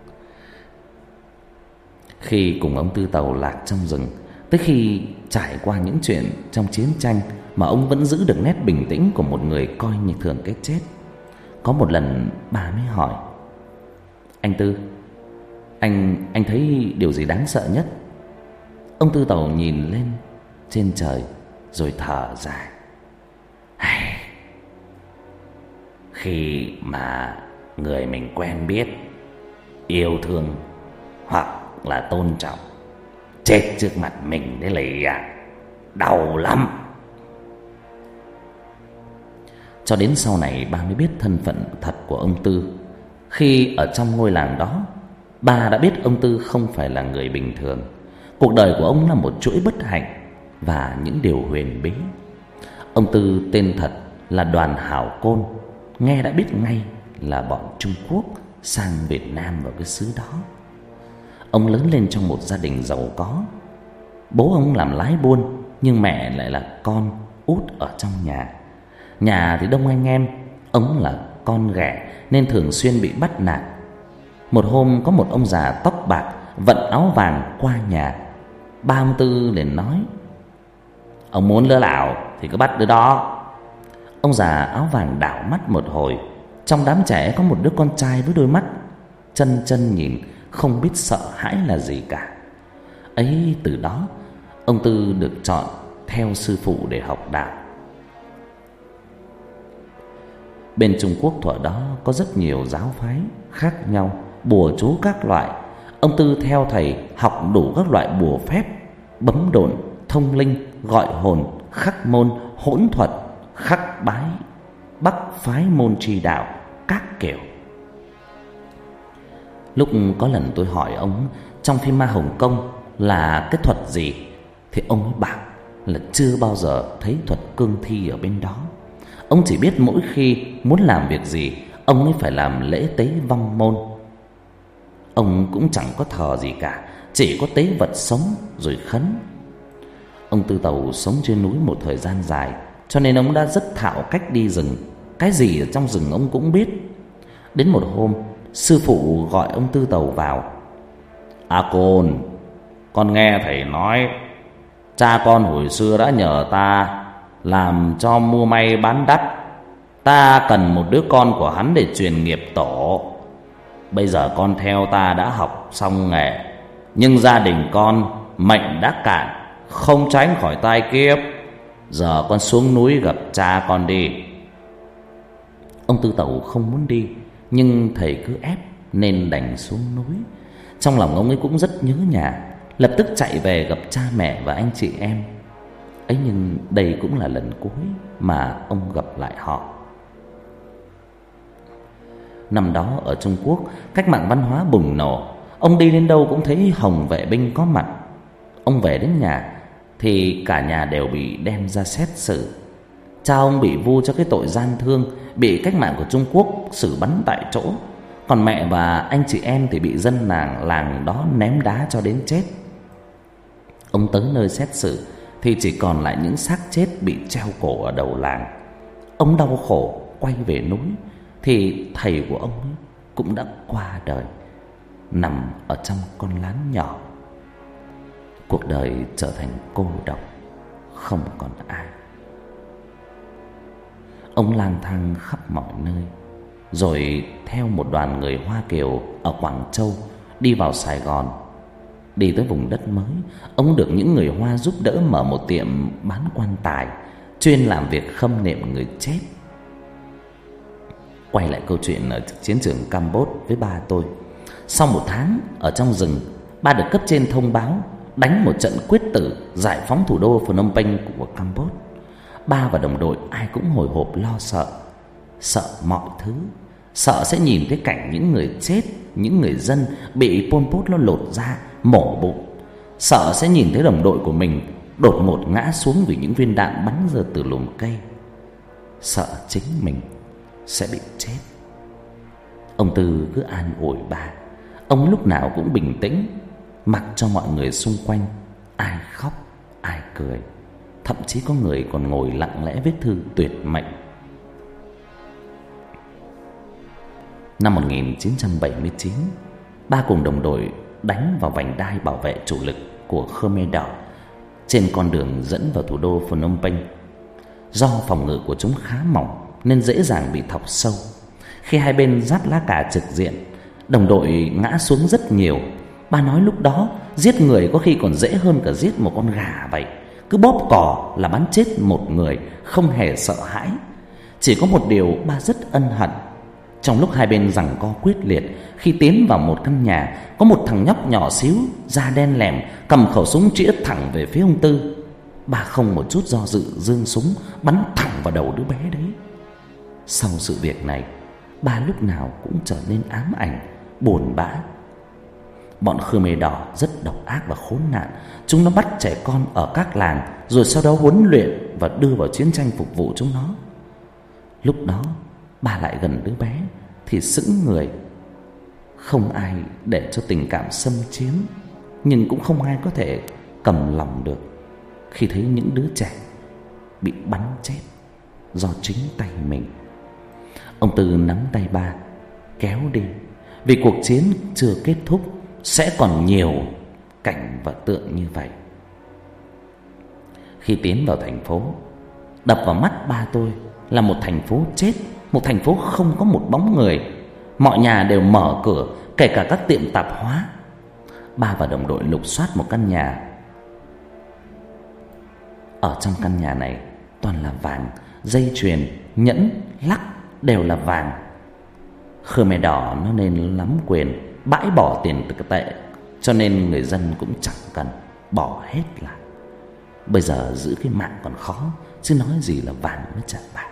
Khi cùng ông Tư Tàu lạc trong rừng, tới khi trải qua những chuyện trong chiến tranh mà ông vẫn giữ được nét bình tĩnh của một người coi như thường cái chết. Có một lần bà mới hỏi: "Anh Tư, Anh anh thấy điều gì đáng sợ nhất?" Ông Tư Tàu nhìn lên trên trời rồi thở dài: "Khi mà người mình quen biết, yêu thương hoặc là tôn trọng chết trước mặt mình đấy lì à, đau lắm." Cho đến sau này ba mới biết thân phận thật của ông Tư. Khi ở trong ngôi làng đó, ba đã biết ông Tư không phải là người bình thường. Cuộc đời của ông là một chuỗi bất hạnh và những điều huyền bí. Ông Tư tên thật là Đoàn Hảo Côn, nghe đã biết ngay là bọn Trung Quốc sang Việt Nam vào cái xứ đó. Ông lớn lên trong một gia đình giàu có. Bố ông làm lái buôn, nhưng mẹ lại là con út ở trong nhà. Nhà thì đông anh em, ông là con ghẻ nên thường xuyên bị bắt nạt. Một hôm có một ông già tóc bạc vận áo vàng qua nhà. Ba ông Tư liền nói: "Ông muốn đứa nào thì cứ bắt đứa đó." Ông già áo vàng đảo mắt một hồi. Trong đám trẻ có một đứa con trai với đôi mắt chân chân nhìn, không biết sợ hãi là gì cả. Ấy, từ đó ông Tư được chọn theo sư phụ để học đạo. Bên Trung Quốc thuở đó có rất nhiều giáo phái khác nhau, bùa chú các loại. Ông Tư theo thầy học đủ các loại bùa phép, bấm độn, thông linh, gọi hồn, khắc môn, hỗn thuật, khắc bái, bắc phái môn trì đạo, các kiểu. Lúc có lần tôi hỏi ông trong phim ma Hồng Kông là cái thuật gì, thì ông ấy bảo là chưa bao giờ thấy thuật cương thi ở bên đó. Ông chỉ biết mỗi khi muốn làm việc gì, ông ấy phải làm lễ tế vong môn. Ông cũng chẳng có thờ gì cả, chỉ có tế vật sống rồi khấn. Ông Tư Tàu sống trên núi một thời gian dài, cho nên ông đã rất thạo cách đi rừng. Cái gì ở trong rừng ông cũng biết. Đến một hôm, sư phụ gọi ông Tư Tàu vào: "A Côn, con nghe thầy nói cha con hồi xưa đã nhờ ta làm cho mua may bán đắt. Ta cần một đứa con của hắn để truyền nghiệp tổ. Bây giờ con theo ta đã học xong nghề, nhưng gia đình con mệnh đã cạn, không tránh khỏi tai kiếp. Giờ con xuống núi gặp cha con đi." Ông Tư Tàu không muốn đi, nhưng thầy cứ ép nên đành xuống núi. Trong lòng ông ấy cũng rất nhớ nhà, lập tức chạy về gặp cha mẹ và anh chị em. Ấy nhưng đây cũng là lần cuối mà ông gặp lại họ. Năm đó ở Trung Quốc, cách mạng văn hóa bùng nổ. Ông đi đến đâu cũng thấy hồng vệ binh có mặt. Ông về đến nhà thì cả nhà đều bị đem ra xét xử. Cha ông bị vu cho cái tội gian thương, bị cách mạng của Trung Quốc xử bắn tại chỗ. Còn mẹ và anh chị em thì bị dân làng làng đó ném đá cho đến chết. Ông tới nơi xét xử thì chỉ còn lại những xác chết bị treo cổ ở đầu làng. Ông đau khổ quay về núi thì thầy của ông ấy cũng đã qua đời, nằm ở trong con lán nhỏ. Cuộc đời trở thành cô độc, không còn ai. Ông lang thang khắp mọi nơi, rồi theo một đoàn người Hoa Kiều ở Quảng Châu đi vào Sài Gòn. Đi tới vùng đất mới, ông được những người Hoa giúp đỡ mở một tiệm bán quan tài, chuyên làm việc khâm niệm người chết. Quay lại câu chuyện ở chiến trường Campuchia với ba tôi. Sau một tháng ở trong rừng, ba được cấp trên thông báo đánh một trận quyết tử giải phóng thủ đô Phnom Penh của Campuchia. Ba và đồng đội ai cũng hồi hộp lo sợ, sợ mọi thứ, sợ sẽ nhìn thấy cảnh những người chết, những người dân bị Pol Pot nó lột da, mổ bụng, sợ sẽ nhìn thấy đồng đội của mình đột ngột ngã xuống vì những viên đạn bắn ra từ lùm cây, sợ chính mình sẽ bị chết. Ông Tư cứ an ủi ba. Ông lúc nào cũng bình tĩnh, mặc cho mọi người xung quanh ai khóc ai cười. Thậm chí có người còn ngồi lặng lẽ viết thư tuyệt mệnh. Năm một nghìn chín trăm bảy mươi chín, ba cùng đồng đội đánh vào vành đai bảo vệ chủ lực của Khmer Đỏ trên con đường dẫn vào thủ đô Phnom Penh. Do phòng ngự của chúng khá mỏng nên dễ dàng bị thọc sâu. Khi hai bên giáp lá cà trực diện, đồng đội ngã xuống rất nhiều. Ba nói lúc đó giết người có khi còn dễ hơn cả giết một con gà vậy. Cứ bóp cò là bắn chết một người, không hề sợ hãi. Chỉ có một điều ba rất ân hận. Trong lúc hai bên giằng co quyết liệt, khi tiến vào một căn nhà, có một thằng nhóc nhỏ xíu, da đen lẻm, cầm khẩu súng chĩa thẳng về phía ông Tư. Ba không một chút do dự giương súng bắn thẳng vào đầu đứa bé đấy. Sau sự việc này, ba lúc nào cũng trở nên ám ảnh, buồn bã. Bọn Khmer Đỏ rất độc ác và khốn nạn. Chúng nó bắt trẻ con ở các làng, rồi sau đó huấn luyện và đưa vào chiến tranh phục vụ chúng nó. Lúc đó ba lại gần đứa bé thì sững người. Không ai để cho tình cảm xâm chiếm, nhưng cũng không ai có thể cầm lòng được khi thấy những đứa trẻ bị bắn chết do chính tay mình. Ông Tư nắm tay ba kéo đi, vì cuộc chiến chưa kết thúc, sẽ còn nhiều cảnh và tượng như vậy. Khi tiến vào thành phố, đập vào mắt ba tôi là một thành phố chết, một thành phố không có một bóng người. Mọi nhà đều mở cửa, kể cả các tiệm tạp hóa. Ba và đồng đội lục soát một căn nhà. Ở trong căn nhà này toàn là vàng, dây chuyền, nhẫn, lắc đều là vàng. Khmer Đỏ nó nên lắm quyền bãi bỏ tiền tệ, cho nên người dân cũng chẳng cần, bỏ hết lại. Bây giờ giữ cái mạng còn khó, chứ nói gì là vàng mới trả bạc.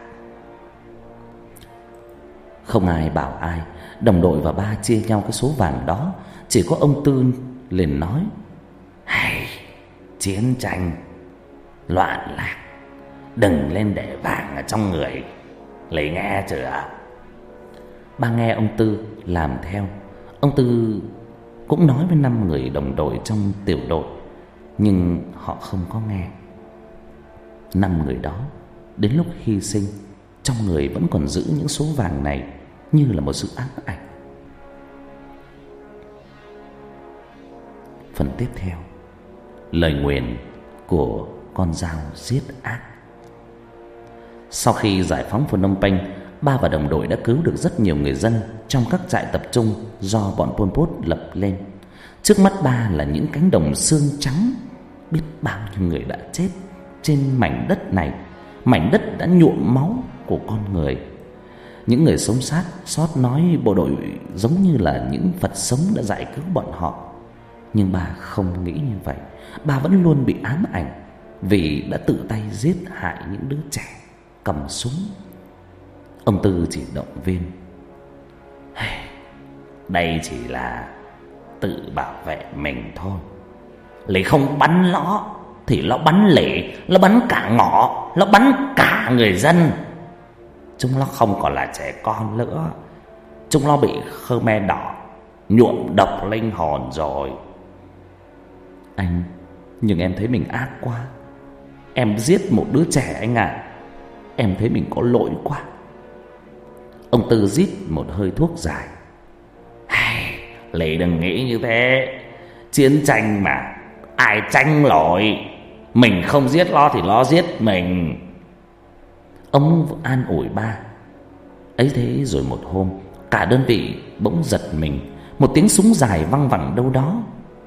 Không ai bảo ai, đồng đội và ba chia nhau cái số vàng đó. Chỉ có ông Tư liền nói: hay, chiến tranh, loạn lạc, đừng lên để vàng ở trong người, lấy nghe chưa? Ba nghe ông Tư làm theo. Ông Tư cũng nói với năm người đồng đội trong tiểu đội, nhưng họ không có nghe. Năm người đó đến lúc hy sinh, trong người vẫn còn giữ những số vàng này như là một sự ám ảnh. Phần tiếp theo, lời nguyền của con dao giết ác. Sau khi giải phóng Phnom Penh, ba và đồng đội đã cứu được rất nhiều người dân trong các trại tập trung do bọn Pol Pot lập lên. Trước mắt ba là những cánh đồng xương trắng, biết bao nhiêu người đã chết trên mảnh đất này, mảnh đất đã nhuộm máu của con người. Những người sống sát sót nói bộ đội giống như là những Phật sống đã giải cứu bọn họ. Nhưng ba không nghĩ như vậy. Ba vẫn luôn bị ám ảnh, vì đã tự tay giết hại những đứa trẻ cầm súng. Ông Tư chỉ động viên: đây chỉ là tự bảo vệ mình thôi. Lệ không bắn nó thì nó bắn Lệ, nó bắn cả ngõ, nó bắn cả người dân. Chúng nó không còn là trẻ con nữa. Chúng nó bị Khmer Đỏ nhuộm độc linh hồn rồi. Anh, nhưng em thấy mình ác quá. Em giết một đứa trẻ anh à. Em thấy mình có lỗi quá. Ông Tư rít một hơi thuốc dài. Lệ đừng nghĩ như thế. Chiến tranh mà, ai tranh nổi. Mình không giết nó thì nó giết mình. Ông an ủi ba. Ấy thế rồi một hôm, cả đơn vị bỗng giật mình. Một tiếng súng dài văng vẳng đâu đó.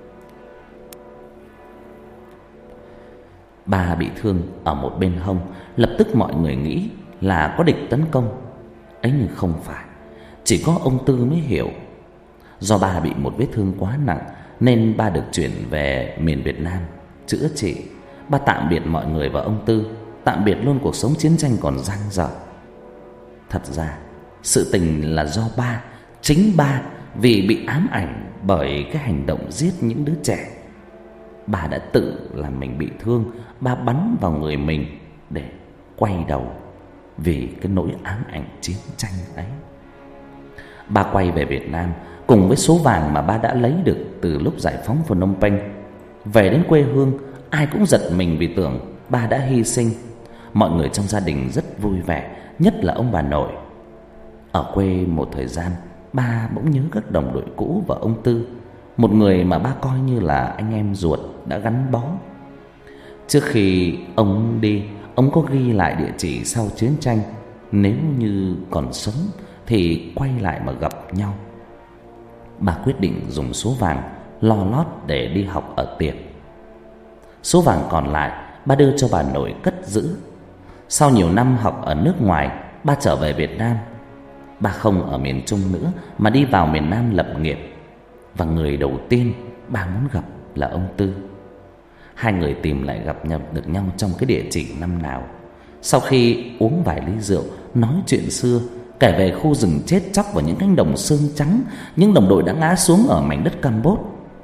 Ba bị thương ở một bên hông. Lập tức mọi người nghĩ là có địch tấn công. Ấy nhưng không phải. Chỉ có ông Tư mới hiểu. Do ba bị một vết thương quá nặng nên ba được chuyển về miền Việt Nam chữa trị. Ba tạm biệt mọi người và ông Tư, tạm biệt luôn cuộc sống chiến tranh còn dang dở. Thật ra sự tình là do ba, chính ba, vì bị ám ảnh bởi cái hành động giết những đứa trẻ. Ba đã tự làm mình bị thương. Ba bắn vào người mình để quay đầu vì cái nỗi ám ảnh chiến tranh ấy. Ba quay về Việt Nam cùng với số vàng mà ba đã lấy được từ lúc giải phóng Phnom Penh. Về đến quê hương, ai cũng giật mình vì tưởng ba đã hy sinh. Mọi người trong gia đình rất vui vẻ, nhất là ông bà nội. Ở quê một thời gian, ba bỗng nhớ các đồng đội cũ và ông Tư, một người mà ba coi như là anh em ruột đã gắn bó. Trước khi ông đi, ông có ghi lại địa chỉ sau chiến tranh. Nếu như còn sống thì quay lại mà gặp nhau. Bà quyết định dùng số vàng lo lót để đi học ở Tiệp. Số vàng còn lại ba đưa cho bà nội cất giữ. Sau nhiều năm học ở nước ngoài, ba trở về Việt Nam. Ba không ở miền Trung nữa mà đi vào miền Nam lập nghiệp. Và người đầu tiên ba muốn gặp là ông Tư. Hai người tìm lại gặp nhau được nhau trong cái địa chỉ năm nào. Sau khi uống vài ly rượu, nói chuyện xưa, kể về khu rừng chết chóc và những cánh đồng xương trắng, những đồng đội đã ngã xuống ở mảnh đất Campuchia.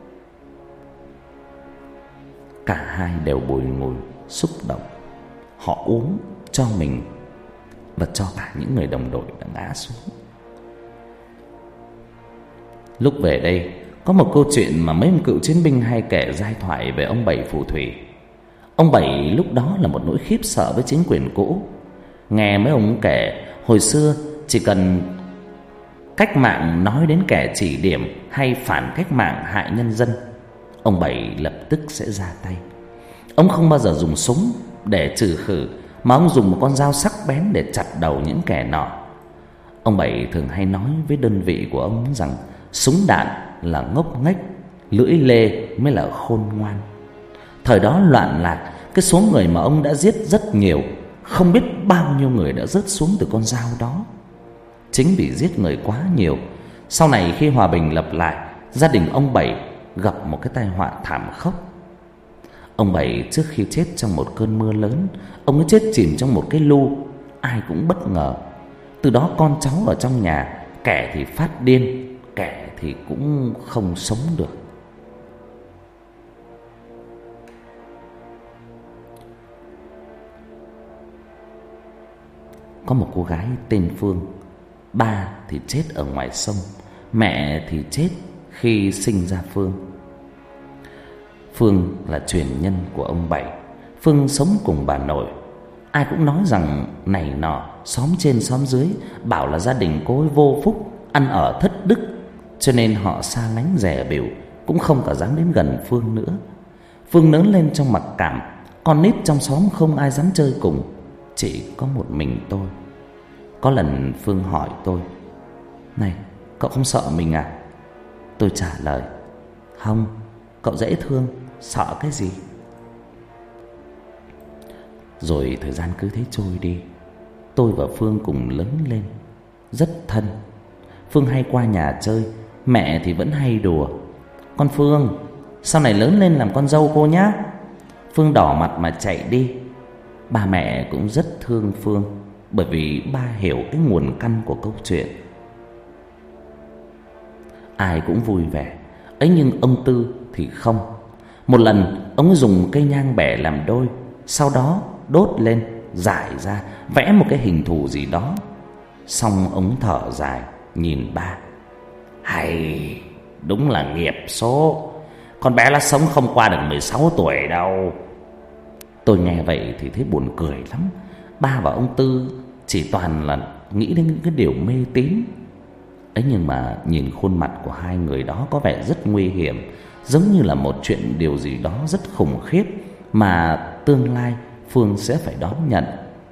Cả hai đều bùi ngùi xúc động. Họ uống cho mình và cho cả những người đồng đội đã ngã xuống. Lúc về đây, có một câu chuyện mà mấy ông cựu chiến binh hay kể giai thoại về ông Bảy phù thủy. Ông Bảy lúc đó là một nỗi khiếp sợ với chính quyền cũ. Nghe mấy ông kể, hồi xưa chỉ cần cách mạng nói đến kẻ chỉ điểm hay phản cách mạng hại nhân dân, ông Bảy lập tức sẽ ra tay. Ông không bao giờ dùng súng để trừ khử, mà ông dùng một con dao sắc bén để chặt đầu những kẻ nọ. Ông Bảy thường hay nói với đơn vị của ông rằng súng đạn là ngốc nghếch, lưỡi lê mới là khôn ngoan. Thời đó loạn lạc, cái số người mà ông đã giết rất nhiều, không biết bao nhiêu người đã rớt xuống từ con dao đó. Chính vì giết người quá nhiều, sau này khi hòa bình lập lại, gia đình ông Bảy gặp một cái tai họa thảm khốc. Ông Bảy trước khi chết trong một cơn mưa lớn, ông ấy chết chìm trong một cái lu. Ai cũng bất ngờ. Từ đó con cháu ở trong nhà, kẻ thì phát điên, kẻ thì cũng không sống được. Có một cô gái tên Phương. Ba thì chết ở ngoài sông, mẹ thì chết khi sinh ra Phương. Phương là truyền nhân của ông Bảy. Phương sống cùng bà nội. Ai cũng nói rằng này nọ, xóm trên xóm dưới bảo là gia đình cô ấy vô phúc, ăn ở thất đức, cho nên họ xa lánh dè bỉu, cũng không cả dám đến gần Phương nữa. Phương lớn lên trong mặc cảm, con nít trong xóm không ai dám chơi cùng, chỉ có một mình tôi. Có lần Phương hỏi tôi: "Này, cậu không sợ mình à?" Tôi trả lời: "Không, cậu dễ thương, sợ cái gì?" Rồi thời gian cứ thế trôi đi. Tôi và Phương cùng lớn lên, rất thân. Phương hay qua nhà chơi, mẹ thì vẫn hay đùa: "Con Phương, sau này lớn lên làm con dâu cô nhá." Phương đỏ mặt mà chạy đi. Ba mẹ cũng rất thương Phương, bởi vì ba hiểu cái nguồn căn của câu chuyện. Ai cũng vui vẻ, ấy nhưng ông Tư thì không. Một lần ông ấy dùng cây nhang bẻ làm đôi, sau đó đốt lên, rải ra, vẽ một cái hình thù gì đó. Xong ông thở dài nhìn ba. Hay, đúng là nghiệp số. Con bé nó sống không qua được mười sáu tuổi đâu. Tôi nghe vậy thì thấy buồn cười lắm. Ba và ông Tư chỉ toàn là nghĩ đến những cái điều mê tín ấy, nhưng mà nhìn khuôn mặt của hai người đó có vẻ rất nguy hiểm, giống như là một chuyện điều gì đó rất khủng khiếp mà tương lai Phương sẽ phải đón nhận.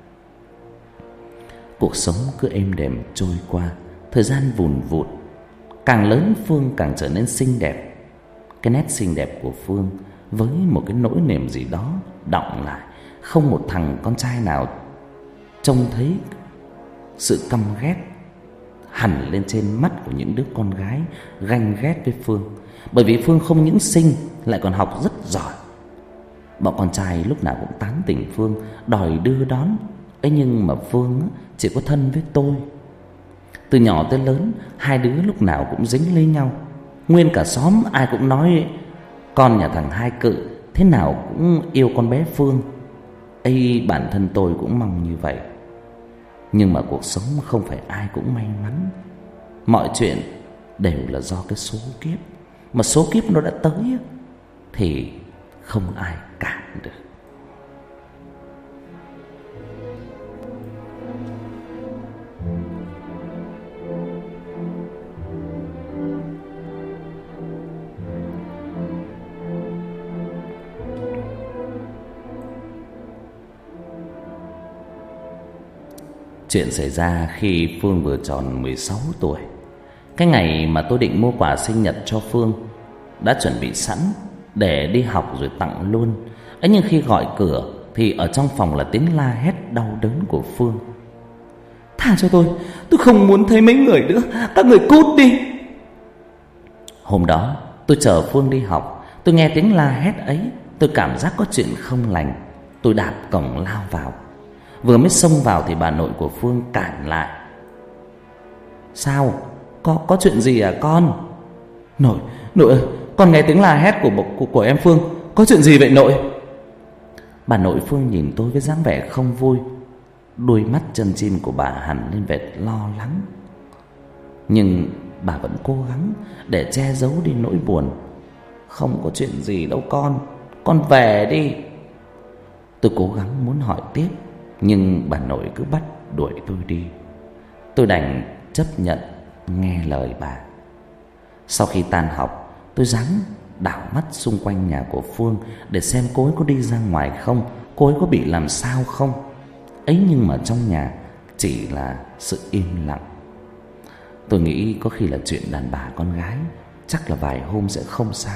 Cuộc sống cứ êm đềm trôi qua, thời gian vùn vụt. Càng lớn Phương càng trở nên xinh đẹp. Cái nét xinh đẹp của Phương với một cái nỗi niềm gì đó đọng lại. Không một thằng con trai nào trông thấy sự căm ghét hẳn lên trên mắt của những đứa con gái ganh ghét với Phương. Bởi vì Phương không những xinh lại còn học rất giỏi. Bọn con trai lúc nào cũng tán tỉnh Phương, đòi đưa đón. Ấy nhưng mà Phương chỉ có thân với tôi. Từ nhỏ tới lớn, hai đứa lúc nào cũng dính lấy nhau. Nguyên cả xóm ai cũng nói con nhà thằng Hai Cự thế nào cũng yêu con bé Phương. Ấy bản thân tôi cũng mong như vậy. Nhưng mà cuộc sống không phải ai cũng may mắn. Mọi chuyện đều là do cái số kiếp. Mà số kiếp nó đã tới thì không ai cản được. Chuyện xảy ra khi Phương vừa tròn mười sáu tuổi. Cái ngày mà tôi định mua quà sinh nhật cho Phương, đã chuẩn bị sẵn để đi học rồi tặng luôn. Ấy nhưng khi gọi cửa thì ở trong phòng là tiếng la hét đau đớn của Phương. Tha cho tôi, tôi không muốn thấy mấy người nữa, các người cút đi. Hôm đó tôi chở Phương đi học, tôi nghe tiếng la hét ấy, tôi cảm giác có chuyện không lành. Tôi đạp cổng lao vào. Vừa mới xông vào thì bà nội của Phương cản lại. Sao? Có, có chuyện gì à con? Nội, nội ơi, con nghe tiếng la hét của, của, của em Phương. Có chuyện gì vậy nội? Bà nội Phương nhìn tôi với dáng vẻ không vui. Đôi mắt chân chim của bà hằn lên vẻ lo lắng. Nhưng bà vẫn cố gắng để che giấu đi nỗi buồn. Không có chuyện gì đâu con, con về đi. Tôi cố gắng muốn hỏi tiếp, nhưng bà nội cứ bắt đuổi tôi đi. Tôi đành chấp nhận nghe lời bà. Sau khi tan học, tôi ráng đảo mắt xung quanh nhà của Phương để xem cô ấy có đi ra ngoài không, cô ấy có bị làm sao không. Ấy nhưng mà trong nhà chỉ là sự im lặng. Tôi nghĩ có khi là chuyện đàn bà con gái, chắc là vài hôm sẽ không sao.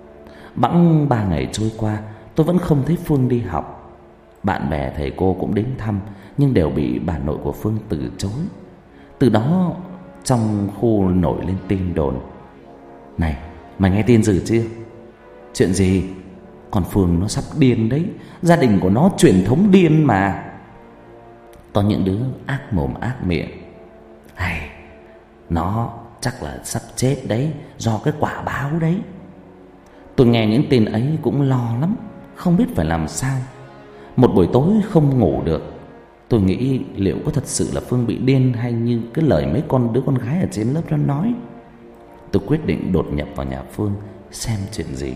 Bẵng ba ngày trôi qua, tôi vẫn không thấy Phương đi học. Bạn bè thầy cô cũng đến thăm, nhưng đều bị bà nội của Phương từ chối. Từ đó trong khu nổi lên tin đồn. Này, mày nghe tin gì chưa? Chuyện gì? Con Phương nó sắp điên đấy. Gia đình của nó truyền thống điên mà. Có những đứa ác mồm ác miệng. Hay, nó chắc là sắp chết đấy, do cái quả báo đấy. Tôi nghe những tin ấy cũng lo lắm, không biết phải làm sao. Một buổi tối không ngủ được. Tôi nghĩ liệu có thật sự là Phương bị điên, hay như cái lời mấy con đứa con gái ở trên lớp nó nói. Tôi quyết định đột nhập vào nhà Phương xem chuyện gì.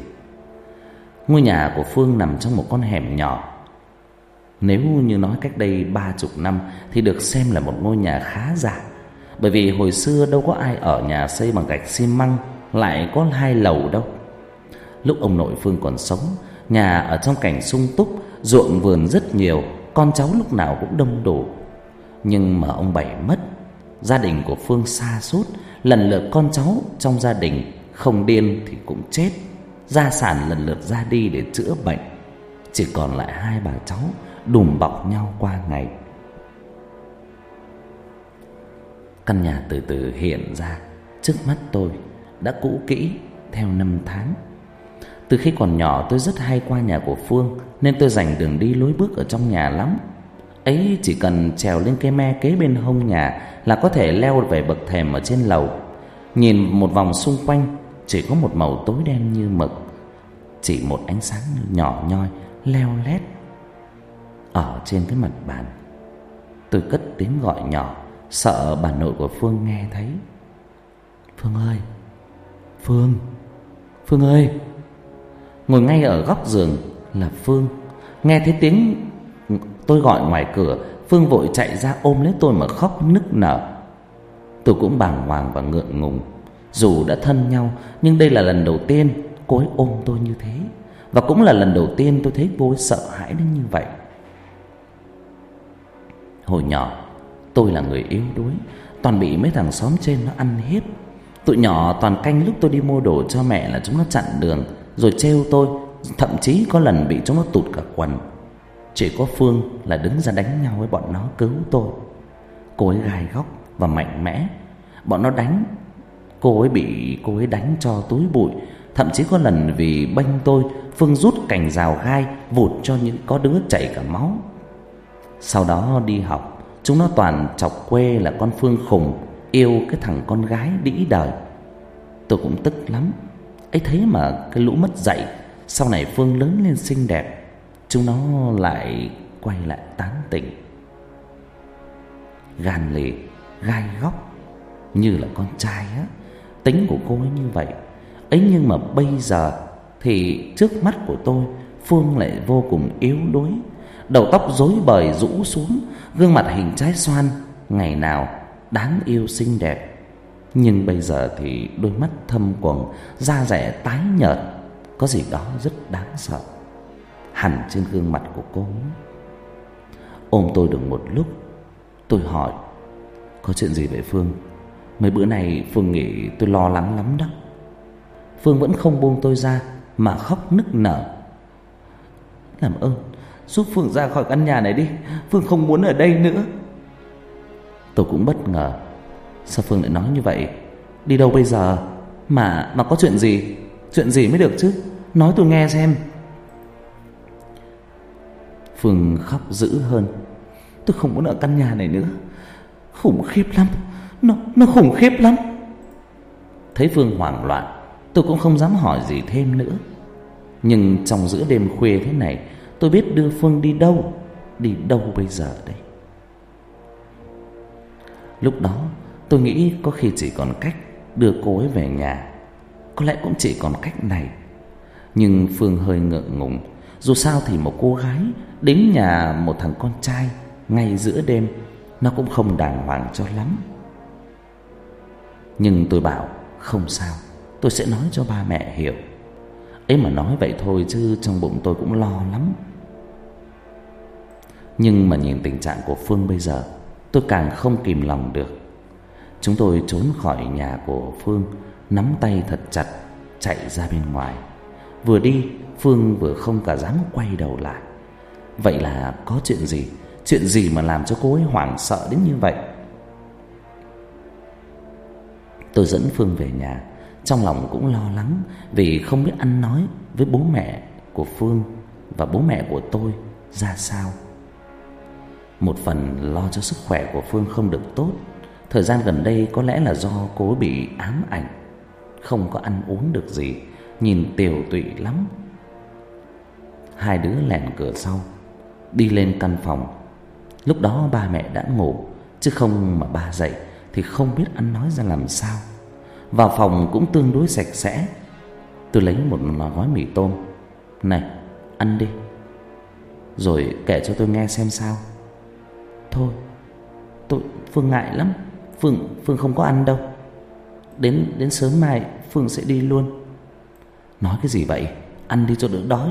Ngôi nhà của Phương nằm trong một con hẻm nhỏ. Nếu như nói cách đây ba chục năm thì được xem là một ngôi nhà khá giả. Bởi vì hồi xưa đâu có ai ở nhà xây bằng gạch xi măng, lại có hai lầu đâu. Lúc ông nội Phương còn sống, nhà ở trong cảnh sung túc, ruộng vườn rất nhiều, con cháu lúc nào cũng đông đủ. Nhưng mà ông Bảy mất, gia đình của Phương sa sút, lần lượt con cháu trong gia đình không điên thì cũng chết, gia sản lần lượt ra đi để chữa bệnh. Chỉ còn lại hai bà cháu đùm bọc nhau qua ngày. Căn nhà từ từ hiện ra trước mắt tôi, đã cũ kỹ theo năm tháng. Từ khi còn nhỏ tôi rất hay qua nhà của Phương, nên tôi rành đường đi lối bước ở trong nhà lắm. Ấy chỉ cần trèo lên cây me kế bên hông nhà là có thể leo về bậc thềm ở trên lầu. Nhìn một vòng xung quanh chỉ có một màu tối đen như mực, chỉ một ánh sáng nhỏ nhoi leo lét ở trên cái mặt bàn. Tôi cất tiếng gọi nhỏ, sợ bà nội của Phương nghe thấy. Phương ơi, Phương, Phương ơi. Ngồi ngay ở góc giường là Phương. Nghe thấy tiếng tôi gọi ngoài cửa, Phương vội chạy ra ôm lấy tôi mà khóc nức nở. Tôi cũng bàng hoàng và ngượng ngùng. Dù đã thân nhau, nhưng đây là lần đầu tiên cô ấy ôm tôi như thế, và cũng là lần đầu tiên tôi thấy cô ấy sợ hãi đến như vậy. Hồi nhỏ tôi là người yếu đuối, toàn bị mấy thằng xóm trên nó ăn hiếp. Tụi nhỏ toàn canh lúc tôi đi mua đồ cho mẹ là chúng nó chặn đường rồi trêu tôi, thậm chí có lần bị chúng nó tụt cả quần. Chỉ có Phương là đứng ra đánh nhau với bọn nó cứu tôi. Cô ấy gai góc và mạnh mẽ. Bọn nó đánh, cô ấy bị cô ấy đánh cho túi bụi. Thậm chí có lần vì bênh tôi, Phương rút cành rào gai vụt cho những có đứa chảy cả máu. Sau đó đi học, chúng nó toàn chọc quê là con Phương khùng, yêu cái thằng con gái đĩ đời. Tôi cũng tức lắm. Ấy thế mà cái lũ mất dạy, sau này Phương lớn lên xinh đẹp, chúng nó lại quay lại tán tỉnh. Gan lì, gai góc như là con trai á. Tính của cô ấy như vậy. Ấy nhưng mà bây giờ thì trước mắt của tôi, Phương lại vô cùng yếu đuối. Đầu tóc rối bời rũ xuống, gương mặt hình trái xoan, ngày nào đáng yêu xinh đẹp. Nhưng bây giờ thì đôi mắt thâm quầng, da dẻ tái nhợt, có gì đó rất đáng sợ hẳn trên gương mặt của cô. Ôm tôi được một lúc, tôi hỏi: có chuyện gì vậy Phương? Mấy bữa nay Phương nghĩ tôi lo lắng lắm đó. Phương vẫn không buông tôi ra mà khóc nức nở. Làm ơn giúp Phương ra khỏi căn nhà này đi, Phương không muốn ở đây nữa. Tôi cũng bất ngờ. Sao Phương lại nói như vậy? Đi đâu bây giờ? Mà mà có chuyện gì? Chuyện gì mới được chứ? Nói tôi nghe xem. Phương khóc dữ hơn. Tôi không muốn ở căn nhà này nữa. Khủng khiếp lắm. Nó, nó khủng khiếp lắm. Thấy Phương hoảng loạn, tôi cũng không dám hỏi gì thêm nữa. Nhưng trong giữa đêm khuya thế này, tôi biết đưa Phương đi đâu. Đi đâu bây giờ đây? Lúc đó tôi nghĩ có khi chỉ còn cách đưa cô ấy về nhà. Có lẽ cũng chỉ còn cách này. Nhưng Phương hơi ngượng ngùng. Dù sao thì một cô gái đến nhà một thằng con trai ngay giữa đêm, nó cũng không đàng hoàng cho lắm. Nhưng tôi bảo không sao, tôi sẽ nói cho ba mẹ hiểu. Ấy mà nói vậy thôi chứ trong bụng tôi cũng lo lắm. Nhưng mà nhìn tình trạng của Phương bây giờ, tôi càng không kìm lòng được. Chúng tôi trốn khỏi nhà của Phương, nắm tay thật chặt chạy ra bên ngoài. Vừa đi, Phương vừa không cả dám quay đầu lại. Vậy là có chuyện gì? Chuyện gì mà làm cho cô ấy hoảng sợ đến như vậy? Tôi dẫn Phương về nhà, trong lòng cũng lo lắng vì không biết ăn nói với bố mẹ của Phương và bố mẹ của tôi ra sao. Một phần lo cho sức khỏe của Phương không được tốt. Thời gian gần đây có lẽ là do cô bị ám ảnh, không có ăn uống được gì, nhìn tiều tụy lắm. Hai đứa lèn cửa sau đi lên căn phòng. Lúc đó ba mẹ đã ngủ, chứ không mà ba dậy thì không biết ăn nói ra làm sao. Vào phòng cũng tương đối sạch sẽ. Tôi lấy một gói mì tôm. Này, ăn đi, rồi kể cho tôi nghe xem sao. Thôi, tôi Phương ngại lắm. Phương Phương không có ăn đâu. Đến đến sớm mai Phương sẽ đi luôn. Nói cái gì vậy? Ăn đi cho đỡ đói.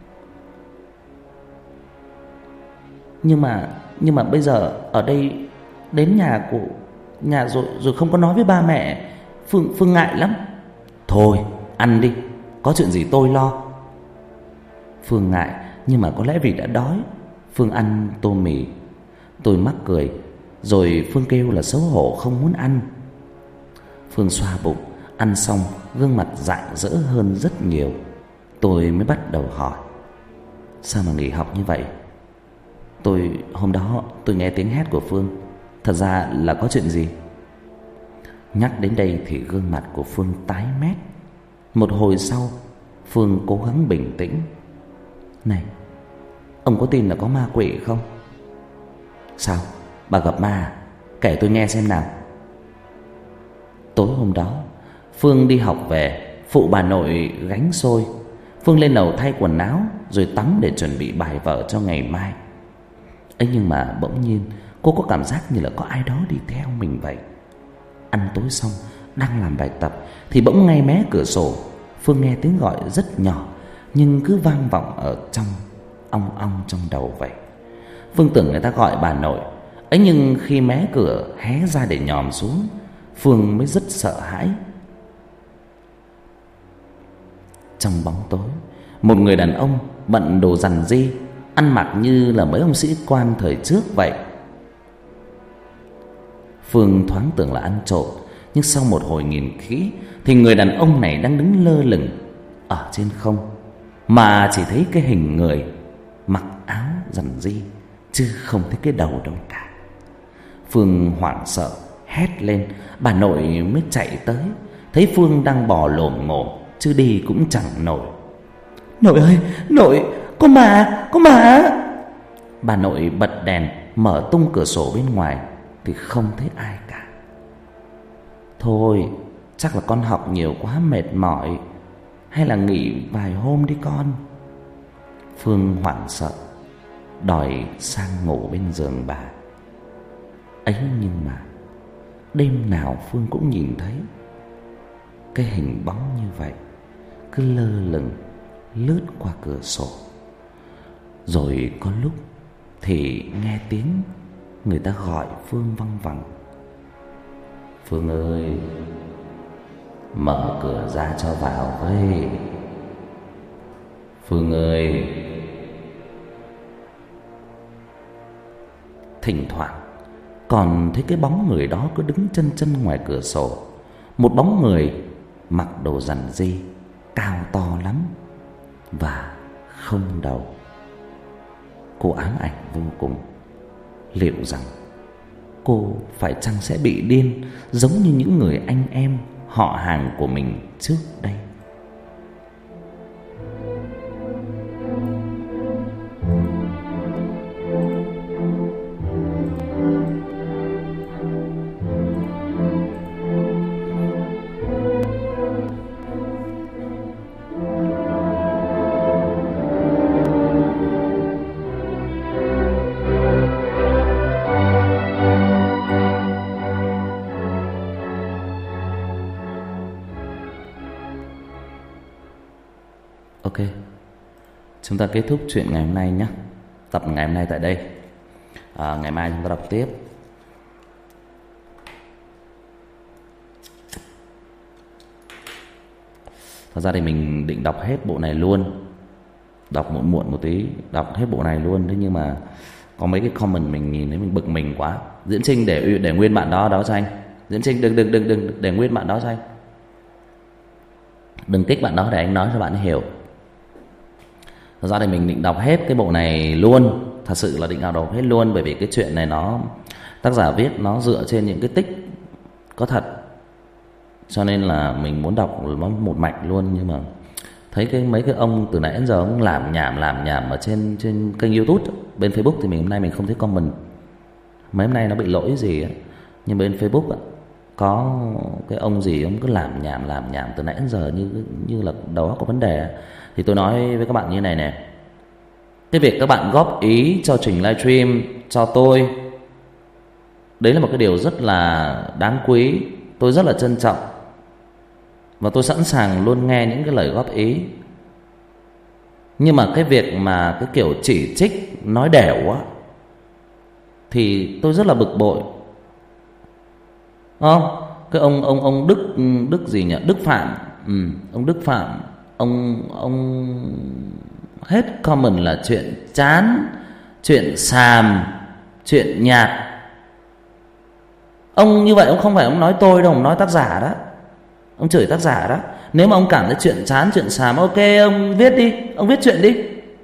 Nhưng mà nhưng mà bây giờ ở đây đến nhà của nhà rồi rồi không có nói với ba mẹ. Phương Phương ngại lắm. Thôi, ăn đi, có chuyện gì tôi lo. Phương ngại, nhưng mà có lẽ vì đã đói. Phương ăn tô mì. Tôi mắc cười, rồi Phương kêu là xấu hổ không muốn ăn. Phương xoa bụng, ăn xong gương mặt rạng rỡ hơn rất nhiều. Tôi mới bắt đầu hỏi: sao mà nghỉ học như vậy? Tôi hôm đó tôi nghe tiếng hét của Phương. Thật ra là có chuyện gì? Nhắc đến đây thì gương mặt của Phương tái mét. Một hồi sau, Phương cố gắng bình tĩnh: này, ông có tin là có ma quỷ không? Sao? Bà gặp ma à? Kể tôi nghe xem nào. Tối hôm đó, Phương đi học về, phụ bà nội gánh xôi. Phương lên lầu thay quần áo rồi tắm để chuẩn bị bài vở cho ngày mai. ấy nhưng mà bỗng nhiên cô có cảm giác như là có ai đó đi theo mình vậy. Ăn tối xong, đang làm bài tập thì bỗng ngay mé cửa sổ, Phương nghe tiếng gọi rất nhỏ nhưng cứ vang vọng ở trong, ong ong trong đầu vậy. Phương tưởng người ta gọi bà nội. ấy nhưng khi mé cửa hé ra để nhòm xuống, Phương mới rất sợ hãi. Trong bóng tối, một người đàn ông bận đồ rằn ri, ăn mặc như là mấy ông sĩ quan thời trước vậy. Phương thoáng tưởng là ăn trộm, nhưng sau một hồi nhìn kỹ thì người đàn ông này đang đứng lơ lửng ở trên không, mà chỉ thấy cái hình người mặc áo rằn ri, chứ không thấy cái đầu đâu cả. Phương hoảng sợ hét lên, bà nội mới chạy tới, thấy Phương đang bò lồm ngồm chứ đi cũng chẳng nổi. Nội ơi, nội, có ma, có ma. Bà nội bật đèn, mở tung cửa sổ bên ngoài thì không thấy ai cả. Thôi, chắc là con học nhiều quá mệt mỏi, hay là nghỉ vài hôm đi con. Phương hoảng sợ đòi sang ngủ bên giường bà. ấy nhưng mà đêm nào Phương cũng nhìn thấy cái hình bóng như vậy, cứ lơ lửng lướt qua cửa sổ. Rồi có lúc thì nghe tiếng người ta gọi Phương văng vẳng: Phương ơi, mở cửa ra cho vào với. Phương ơi. Thỉnh thoảng còn thấy cái bóng người đó cứ đứng chân chân ngoài cửa sổ. Một bóng người mặc đồ rằn ri, cao to lắm và không đầu. Cô ám ảnh vô cùng. Liệu rằng cô phải chăng sẽ bị điên giống như những người anh em họ hàng của mình trước đây? Ok, chúng ta kết thúc chuyện ngày hôm nay nhé. Tập ngày hôm nay tại đây. à, Ngày mai chúng ta đọc tiếp. Thật ra thì mình định đọc hết bộ này luôn, đọc muộn muộn một tí, đọc hết bộ này luôn. Thế nhưng mà có mấy cái comment mình nhìn thấy mình bực mình quá. Diễn Trinh để để nguyên bạn đó đó cho anh. Diễn Trinh đừng đừng đừng đừng để nguyên bạn đó cho anh. Đừng kích bạn đó để anh nói cho bạn hiểu. Thật ra thì mình định đọc hết cái bộ này luôn. Thật sự là định đọc hết luôn. Bởi vì cái chuyện này nó, tác giả viết nó dựa trên những cái tích có thật, cho nên là mình muốn đọc nó một mạch luôn. Nhưng mà thấy cái mấy cái ông từ nãy đến giờ ông làm nhảm làm nhảm ở trên trên kênh YouTube. Bên Facebook thì mình hôm nay mình không thấy comment. Mấy hôm nay nó bị lỗi gì ấy. Nhưng bên Facebook có cái ông gì ông cứ làm nhảm làm nhảm từ nãy đến giờ như như là đầu óc có vấn đề. Thì tôi nói với các bạn như này nè, cái việc các bạn góp ý cho trình livestream cho tôi, đấy là một cái điều rất là đáng quý. Tôi rất là trân trọng và tôi sẵn sàng luôn nghe những cái lời góp ý. Nhưng mà cái việc mà cái kiểu chỉ trích nói đẻo á thì tôi rất là bực bội. Không, cái ông ông ông Đức Đức gì nhỉ? Đức Phạm. Ừ, ông Đức Phạm, ông ông hết comment là chuyện chán, chuyện xàm, chuyện nhạt. Ông như vậy ông không phải ông nói tôi đâu, ông nói tác giả đó. Ông chửi tác giả đó. Nếu mà ông cảm thấy chuyện chán, chuyện xàm, ok, ông viết đi, ông viết chuyện đi,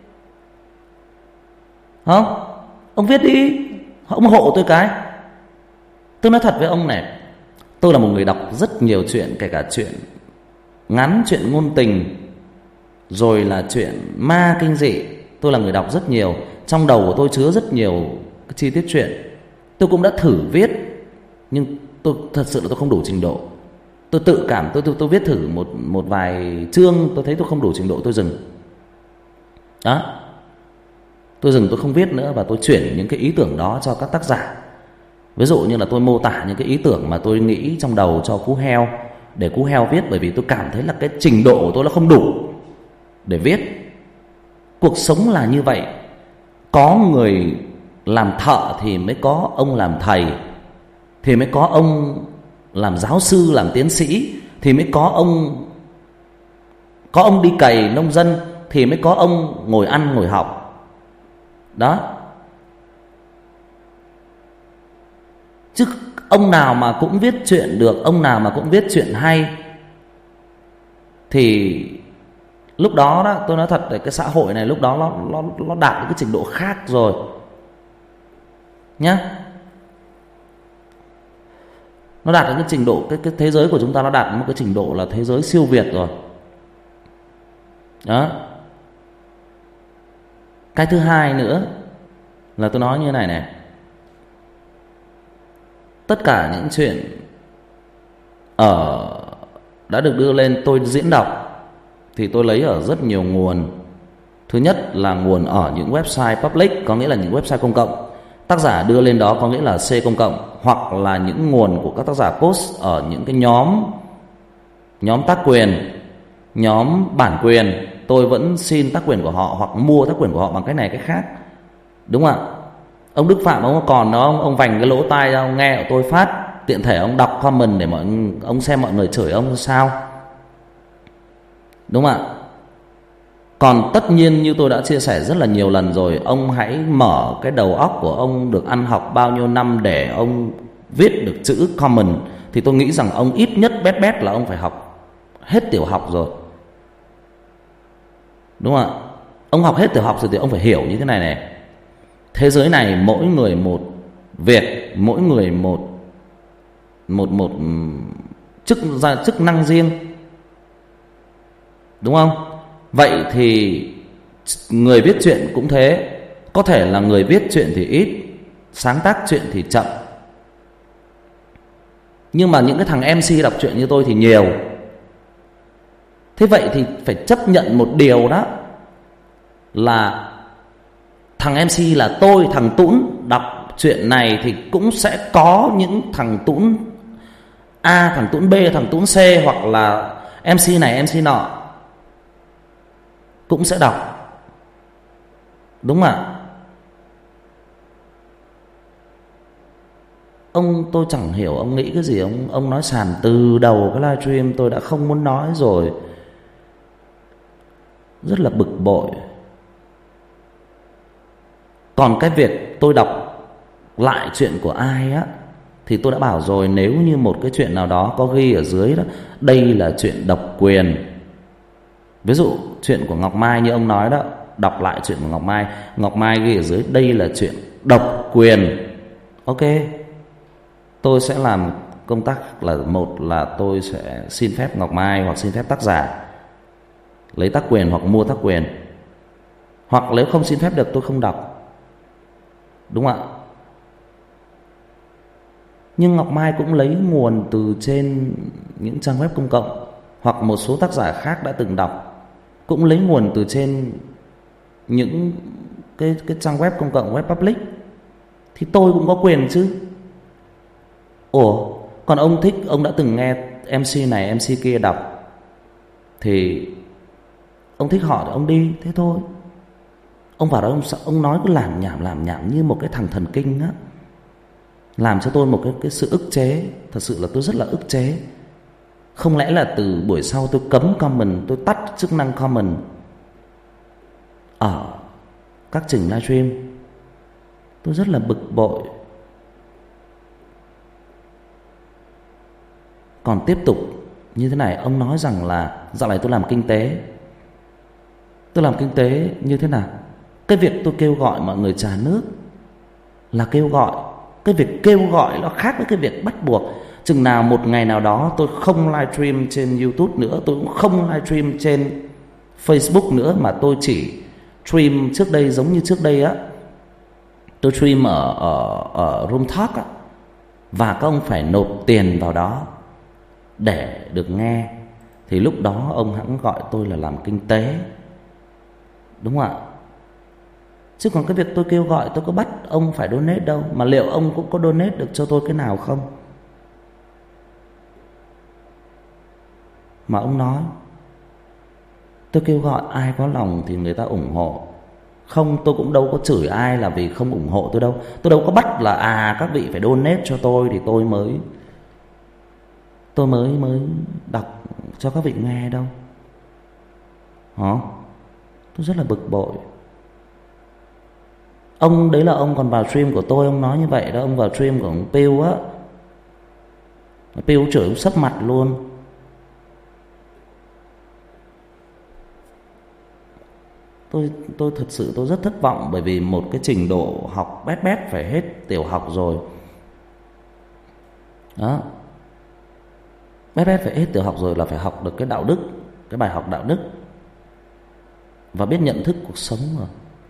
không? Ông viết đi, ông hộ tôi cái. Tôi nói thật với ông này, tôi là một người đọc rất nhiều chuyện, kể cả chuyện ngắn, chuyện ngôn tình, rồi là chuyện ma kinh dị. Tôi là người đọc rất nhiều, trong đầu của tôi chứa rất nhiều cái chi tiết chuyện. Tôi cũng đã thử viết, nhưng tôi thật sự là tôi không đủ trình độ. Tôi tự cảm tôi tôi tôi viết thử một một vài chương, tôi thấy tôi không đủ trình độ, tôi dừng. Đó. Tôi dừng, tôi không viết nữa, và tôi chuyển những cái ý tưởng đó cho các tác giả. Ví dụ như là tôi mô tả những cái ý tưởng mà tôi nghĩ trong đầu cho Cú Heo, để Cú Heo viết, bởi vì tôi cảm thấy là cái trình độ của tôi nó không đủ để viết. Cuộc sống là như vậy. Có người làm thợ thì mới có ông làm thầy, thì mới có ông làm giáo sư, làm tiến sĩ, thì mới có ông có ông đi cày nông dân, thì mới có ông ngồi ăn ngồi học. Đó. Chứ ông nào mà cũng viết chuyện được, ông nào mà cũng viết chuyện hay, thì lúc đó đó, tôi nói thật, cái xã hội này lúc đó nó nó nó đạt đến cái trình độ khác rồi nhá. Nó đạt đến cái trình độ, cái cái thế giới của chúng ta nó đạt đến một cái trình độ là thế giới siêu việt rồi. Đó. Cái thứ hai nữa là tôi nói như thế này này. Tất cả những chuyện ở đã được đưa lên tôi diễn đọc thì tôi lấy ở rất nhiều nguồn. Thứ nhất là nguồn ở những website public, có nghĩa là những website công cộng. Tác giả đưa lên đó có nghĩa là C công cộng, hoặc là những nguồn của các tác giả post ở những cái nhóm nhóm tác quyền, nhóm bản quyền. Tôi vẫn xin tác quyền của họ hoặc mua tác quyền của họ bằng cách này cách khác. Đúng không ạ? Ông Đức Phạm ông còn đó, ông, ông vành cái lỗ tai ra, ông nghe của tôi phát, tiện thể ông đọc comment để mọi ông xem mọi người chửi ông sao. Đúng không ạ? Còn tất nhiên như tôi đã chia sẻ rất là nhiều lần rồi, ông hãy mở cái đầu óc của ông được ăn học bao nhiêu năm để ông viết được chữ comment. Thì tôi nghĩ rằng ông ít nhất bét bét là ông phải học hết tiểu học rồi. Đúng không ạ? Ông học hết tiểu học rồi thì ông phải hiểu như thế này này. Thế giới này mỗi người một việc, mỗi người một một một chức ra chức năng riêng. Đúng không? Vậy thì người viết truyện cũng thế. Có thể là người viết truyện thì ít, sáng tác truyện thì chậm. Nhưng mà những cái thằng em xê đọc truyện như tôi thì nhiều. Thế vậy thì phải chấp nhận một điều đó, là thằng em xê là tôi, thằng Tũn đọc chuyện này thì cũng sẽ có những thằng Tũn A, thằng Tũn B, thằng Tũn C, hoặc là em xê này em xê nọ cũng sẽ đọc. Đúng không ạ? Ông, tôi chẳng hiểu ông nghĩ cái gì. Ông ông nói sàn từ đầu cái livestream, tôi đã không muốn nói rồi. Rất là bực bội. Còn cái việc tôi đọc lại chuyện của ai á, thì tôi đã bảo rồi, nếu như một cái chuyện nào đó có ghi ở dưới đó, đây là chuyện độc quyền. Ví dụ chuyện của Ngọc Mai như ông nói đó, đọc lại chuyện của Ngọc Mai, Ngọc Mai ghi ở dưới đây là chuyện độc quyền. Ok, tôi sẽ làm công tác là, một là tôi sẽ xin phép Ngọc Mai hoặc xin phép tác giả lấy tác quyền hoặc mua tác quyền. Hoặc nếu không xin phép được tôi không đọc. Đúng không ạ? Nhưng Ngọc Mai cũng lấy nguồn từ trên những trang web công cộng, hoặc một số tác giả khác đã từng đọc cũng lấy nguồn từ trên những cái, cái trang web công cộng, web public. Thì tôi cũng có quyền chứ. Ủa, còn ông thích, ông đã từng nghe em xê này em xê kia đọc, thì ông thích họ thì ông đi, thế thôi. Ông vào đó ông, ông nói cứ làm nhảm làm nhảm như một cái thằng thần kinh á, làm cho tôi một cái, cái sự ức chế. Thật sự là tôi rất là ức chế. Không lẽ là từ buổi sau tôi cấm comment, tôi tắt chức năng comment ở các trình livestream. Tôi rất là bực bội. Còn tiếp tục như thế này. Ông nói rằng là dạo này tôi làm kinh tế. Tôi làm kinh tế như thế nào? Cái việc tôi kêu gọi mọi người trả nước là kêu gọi. Cái việc kêu gọi nó khác với cái việc bắt buộc. Chừng nào một ngày nào đó tôi không livestream trên YouTube nữa, tôi cũng không livestream trên Facebook nữa, mà tôi chỉ stream trước đây giống như trước đây á. Tôi stream ở ở ở room talk á, và các ông phải nộp tiền vào đó để được nghe, thì lúc đó ông hãng gọi tôi là làm kinh tế, đúng không ạ? Chứ còn cái việc tôi kêu gọi, tôi có bắt ông phải donate đâu. Mà liệu ông cũng có donate được cho tôi cái nào không? Mà ông nói tôi kêu gọi ai có lòng thì người ta ủng hộ. Không, tôi cũng đâu có chửi ai là vì không ủng hộ tôi đâu. Tôi đâu có bắt là à các vị phải donate cho tôi thì tôi mới Tôi mới mới đọc cho các vị nghe đâu. Hả? Tôi rất là bực bội. Ông đấy là ông còn vào stream của tôi, ông nói như vậy đó. Ông vào stream của ông Piu á, Piu chửi ông sấp mặt luôn. Tôi tôi thật sự tôi rất thất vọng, bởi vì một cái trình độ học bét bét phải hết tiểu học rồi. Đó. Bét bét phải hết tiểu học rồi là phải học được cái đạo đức, cái bài học đạo đức, và biết nhận thức cuộc sống rồi.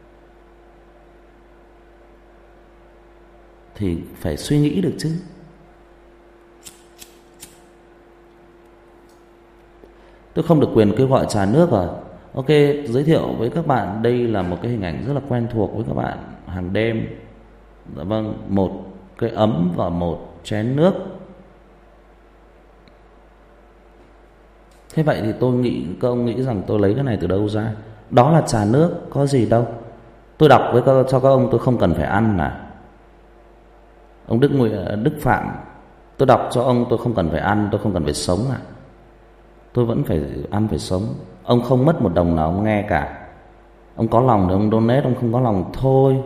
Thì phải suy nghĩ được chứ. Tôi không được quyền kêu gọi trà nước à? Ok, giới thiệu với các bạn, đây là một cái hình ảnh rất là quen thuộc với các bạn hàng đêm. Dạ vâng, một cái ấm và một chén nước. Thế vậy thì tôi nghĩ, các ông nghĩ rằng tôi lấy cái này từ đâu ra? Đó là trà nước, có gì đâu. Tôi đọc với các, cho các ông tôi không cần phải ăn à? Ông Đức Nguyễn, Đức Phạm, tôi đọc cho ông tôi không cần phải ăn, tôi không cần phải sống à? Tôi vẫn phải ăn phải sống. Ông không mất một đồng nào ông nghe cả. Ông có lòng thì ông donate, ông không có lòng thôi,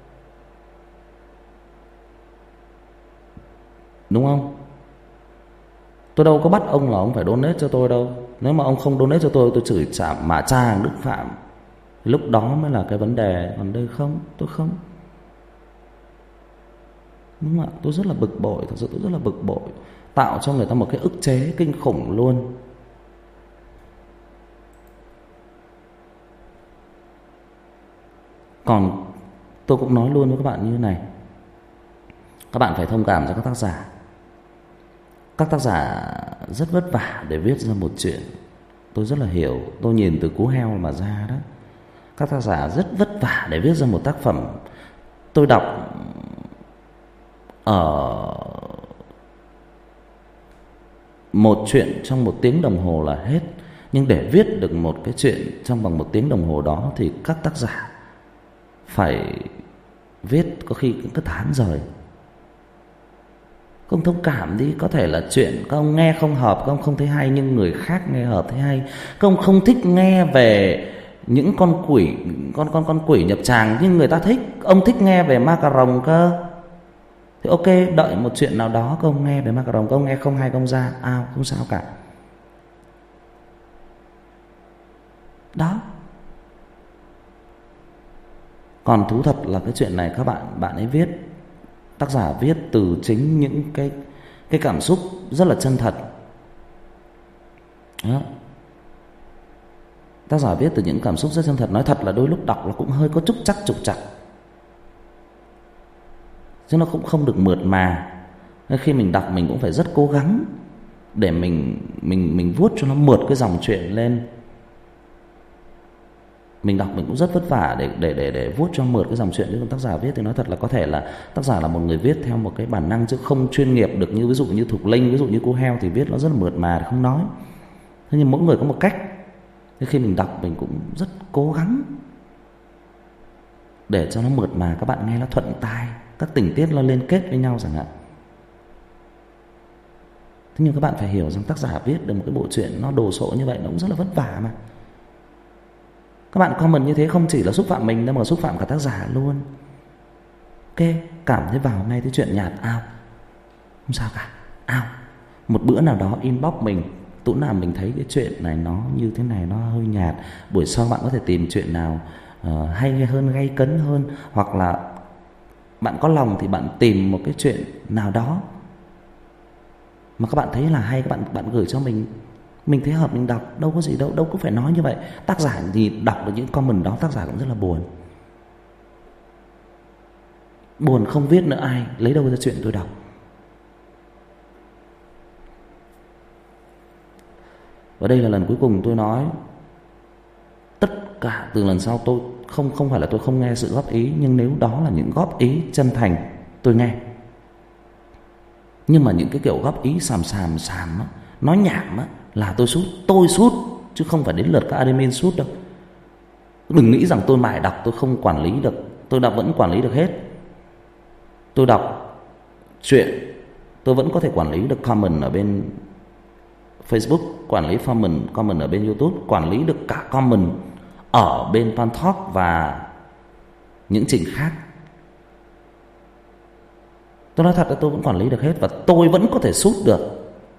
đúng không? Tôi đâu có bắt ông là ông phải donate cho tôi đâu. Nếu mà ông không donate cho tôi, tôi chửi chả mà cha hàng Đức Phạm, thì lúc đó mới là cái vấn đề. Còn đây không, tôi không. Đúng không ạ? Tôi rất là bực bội, thật sự tôi rất là bực bội. Tạo cho người ta một cái ức chế kinh khủng luôn. Còn tôi cũng nói luôn với các bạn như thế này, các bạn phải thông cảm cho các tác giả. Các tác giả rất vất vả để viết ra một chuyện. Tôi rất là hiểu, tôi nhìn từ Cú Heo mà ra đó. Các tác giả rất vất vả để viết ra một tác phẩm. Tôi đọc ở một chuyện trong một tiếng đồng hồ là hết. Nhưng để viết được một cái chuyện trong vòng một tiếng đồng hồ đó thì các tác giả phải viết có khi cũng cả tháng rồi. Các ông thông cảm đi. Có thể là chuyện các ông nghe không hợp, các ông không thấy hay, nhưng người khác nghe hợp thấy hay. Các ông không thích nghe về những con quỷ, con con con quỷ nhập tràng, nhưng người ta thích. Ông thích nghe về ma cà rồng cơ, thì ok, đợi một chuyện nào đó các ông nghe về ma cà rồng, các ông nghe không hay các ông ra, à, không sao cả. Đó. Còn thú thật là cái chuyện này các bạn bạn ấy viết, tác giả viết từ chính những cái cái cảm xúc rất là chân thật. Đó. Tác giả viết từ những cảm xúc rất chân thật. Nói thật là đôi lúc đọc là cũng hơi có trúc trắc trục trặc, chứ nó cũng không được mượt mà. Nên khi mình đọc mình cũng phải rất cố gắng để mình mình mình vuốt cho nó mượt cái dòng chuyện lên. Mình đọc mình cũng rất vất vả để để để để vuốt cho mượt cái dòng chuyện. Chứ còn tác giả viết thì nói thật là có thể là tác giả là một người viết theo một cái bản năng, chứ không chuyên nghiệp được như ví dụ như Thục Linh, ví dụ như Cô Heo thì viết nó rất là mượt mà không nói. Thế nhưng mỗi người có một cách. Thế khi mình đọc mình cũng rất cố gắng để cho nó mượt mà, các bạn nghe nó thuận tai, các tình tiết nó liên kết với nhau chẳng hạn. Thế nhưng các bạn phải hiểu rằng tác giả viết được một cái bộ truyện nó đồ sộ như vậy nó cũng rất là vất vả mà. Các bạn comment như thế không chỉ là xúc phạm mình đâu mà xúc phạm cả tác giả luôn. Ok, cảm thấy vào ngay cái chuyện nhạt ao, không sao cả, ao. Một bữa nào đó inbox mình, Tủ nào mình thấy cái chuyện này nó như thế này, nó hơi nhạt, buổi sau bạn có thể tìm chuyện nào uh, hay hơn, gay cấn hơn, hoặc là bạn có lòng thì bạn tìm một cái chuyện nào đó mà các bạn thấy là hay, các bạn bạn gửi cho mình. Mình thấy hợp mình đọc, đâu có gì đâu, đâu có phải nói như vậy. Tác giả thì đọc được những comment đó, tác giả cũng rất là buồn. Buồn không viết nữa, ai lấy đâu ra chuyện tôi đọc. Và đây là lần cuối cùng tôi nói. Tất cả từ lần sau tôi không không phải là tôi không nghe sự góp ý, nhưng nếu đó là những góp ý chân thành, tôi nghe. Nhưng mà những cái kiểu góp ý xàm xàm xàm á, nói nhảm á, là tôi sút, tôi sút chứ không phải đến lượt các admin sút đâu. Đừng nghĩ rằng tôi mải đọc tôi không quản lý được, tôi đọc vẫn quản lý được hết. Tôi đọc chuyện tôi vẫn có thể quản lý được comment ở bên Facebook, quản lý comment comment ở bên YouTube, quản lý được cả comment ở bên Pantalk và những trình khác. Tôi nói thật là tôi vẫn quản lý được hết và tôi vẫn có thể sút được.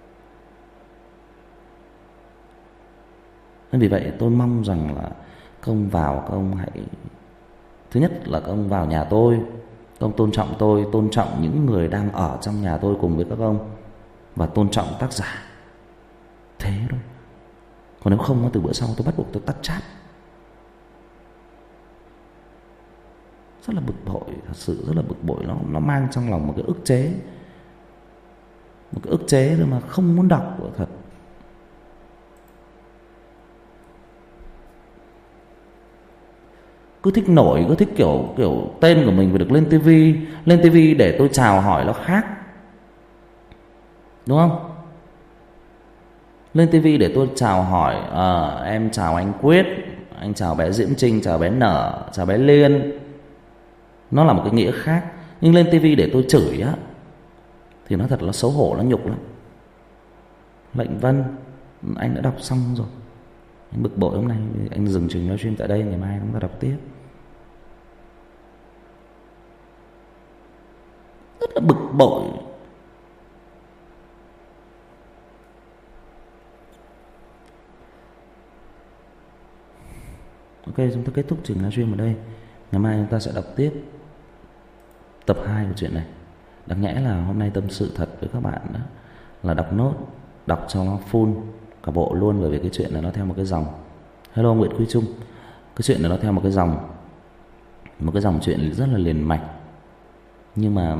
Nên vì vậy tôi mong rằng là các ông vào, các ông hãy, thứ nhất là các ông vào nhà tôi, các ông tôn trọng tôi, tôn trọng những người đang ở trong nhà tôi cùng với các ông, và tôn trọng tác giả. Thế thôi. Còn nếu không, từ bữa sau tôi bắt buộc tôi tắt chat. Rất là bực bội, thật sự rất là bực bội. Nó, nó mang trong lòng một cái ức chế, một cái ức chế thôi mà không muốn đọc thật. Cứ thích nổi, cứ thích kiểu kiểu tên của mình phải được lên tivi, lên tivi để tôi chào hỏi nó khác, đúng không? Lên tivi để tôi chào hỏi, à, em chào anh Quyết, anh chào bé Diễm Trinh, chào bé Nở, chào bé Liên, nó là một cái nghĩa khác. Nhưng lên tivi để tôi chửi á thì nó thật là xấu hổ, nó nhục lắm. Lệnh Vân, anh đã đọc xong rồi. Anh bực bội hôm nay, anh dừng trình livestream tại đây, ngày mai chúng ta đọc tiếp. Rất là bực bội. Ok, chúng ta kết thúc trình livestream ở đây. Ngày mai chúng ta sẽ đọc tiếp tập hai của chuyện này. Đáng nhẽ là hôm nay tâm sự thật với các bạn đó, là đọc nốt, đọc cho nó full cả bộ luôn, bởi vì cái chuyện này nó theo một cái dòng. Hello Nguyễn Quy Trung. Cái chuyện này nó theo một cái dòng, một cái dòng chuyện rất là liền mạch. Nhưng mà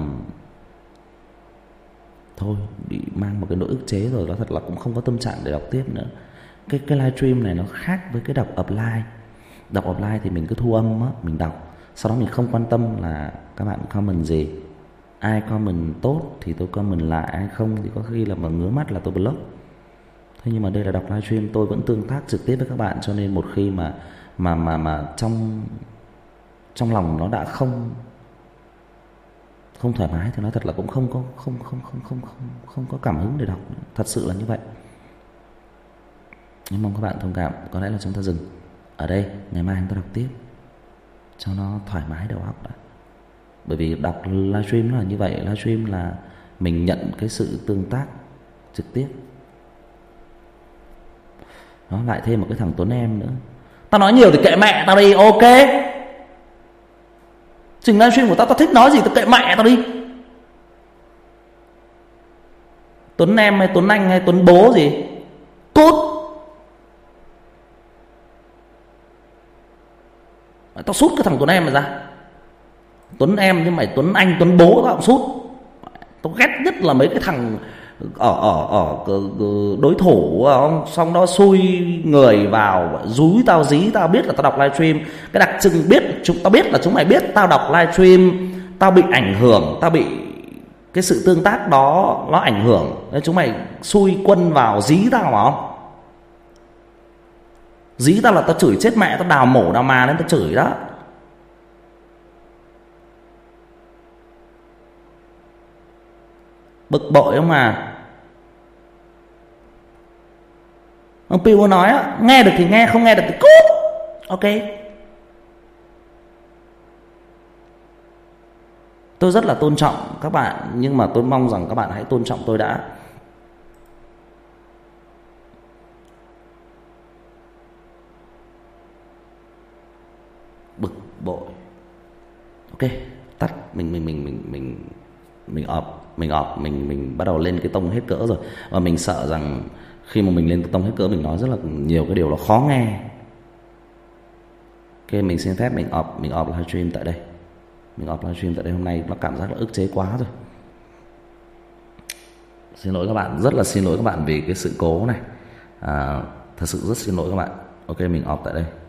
thôi, bị mang một cái nỗi ức chế rồi, nó thật là cũng không có tâm trạng để đọc tiếp nữa. Cái cái livestream này nó khác với cái đọc offline. Đọc offline thì mình cứ thu âm á, mình đọc, sau đó mình không quan tâm là các bạn comment gì. Ai comment tốt thì tôi comment lại, ai không thì có khi là mà ngứa mắt là tôi block. Thế nhưng mà đây là đọc livestream, tôi vẫn tương tác trực tiếp với các bạn, cho nên một khi mà mà mà mà trong trong lòng nó đã không không thoải mái thì nói thật là cũng không có không không không không không không có cảm hứng để đọc. Thật sự là như vậy. Nhưng mong các bạn thông cảm. Có lẽ là chúng ta dừng ở đây, ngày mai chúng ta đọc tiếp cho nó thoải mái đầu óc đã. Bởi vì đọc livestream nó là như vậy, livestream là mình nhận cái sự tương tác trực tiếp. Nó lại thêm một cái thằng Tuấn Em nữa. Tao nói nhiều thì kệ mẹ tao đi, ok. Trình livestream của tao, tao thích nói gì tao kệ mẹ tao đi. Tuấn Em hay Tuấn Anh hay Tuấn Bố gì, cút. Tao sút cái thằng Tuấn Em mà ra. Tuấn Em chứ mày Tuấn Anh, Tuấn Bố tao cũng sút. Tao ghét nhất là mấy cái thằng ở ở ở đối thủ, xong đó xui người vào dúi tao, dí tao biết là tao đọc livestream. Cái đặc trưng biết, chúng tao biết là chúng mày biết tao đọc livestream, tao bị ảnh hưởng, tao bị cái sự tương tác đó nó ảnh hưởng, nên chúng mày xui quân vào dí tao mà không? Dí tao là tao chửi chết mẹ, tao đào mổ đào mà nên tao chửi đó. Bực bội không mà. Ông Piu nói á, nghe được thì nghe, không nghe được thì cút. Ok. Tôi rất là tôn trọng các bạn, nhưng mà tôi mong rằng các bạn hãy tôn trọng tôi đã. bực bội. Ok, tắt. Mình mình mình mình mình mình off, mình off, mình mình bắt đầu lên cái tông hết cỡ rồi. Và mình sợ rằng khi mà mình lên cái tông hết cỡ, mình nói rất là nhiều cái điều nó khó nghe. Ok, mình xin phép mình off, mình off livestream tại đây. Mình off livestream tại đây. Hôm nay nó cảm giác là ức chế quá rồi. Xin lỗi các bạn, rất là xin lỗi các bạn vì cái sự cố này. À, thật sự rất xin lỗi các bạn. Ok, mình off tại đây.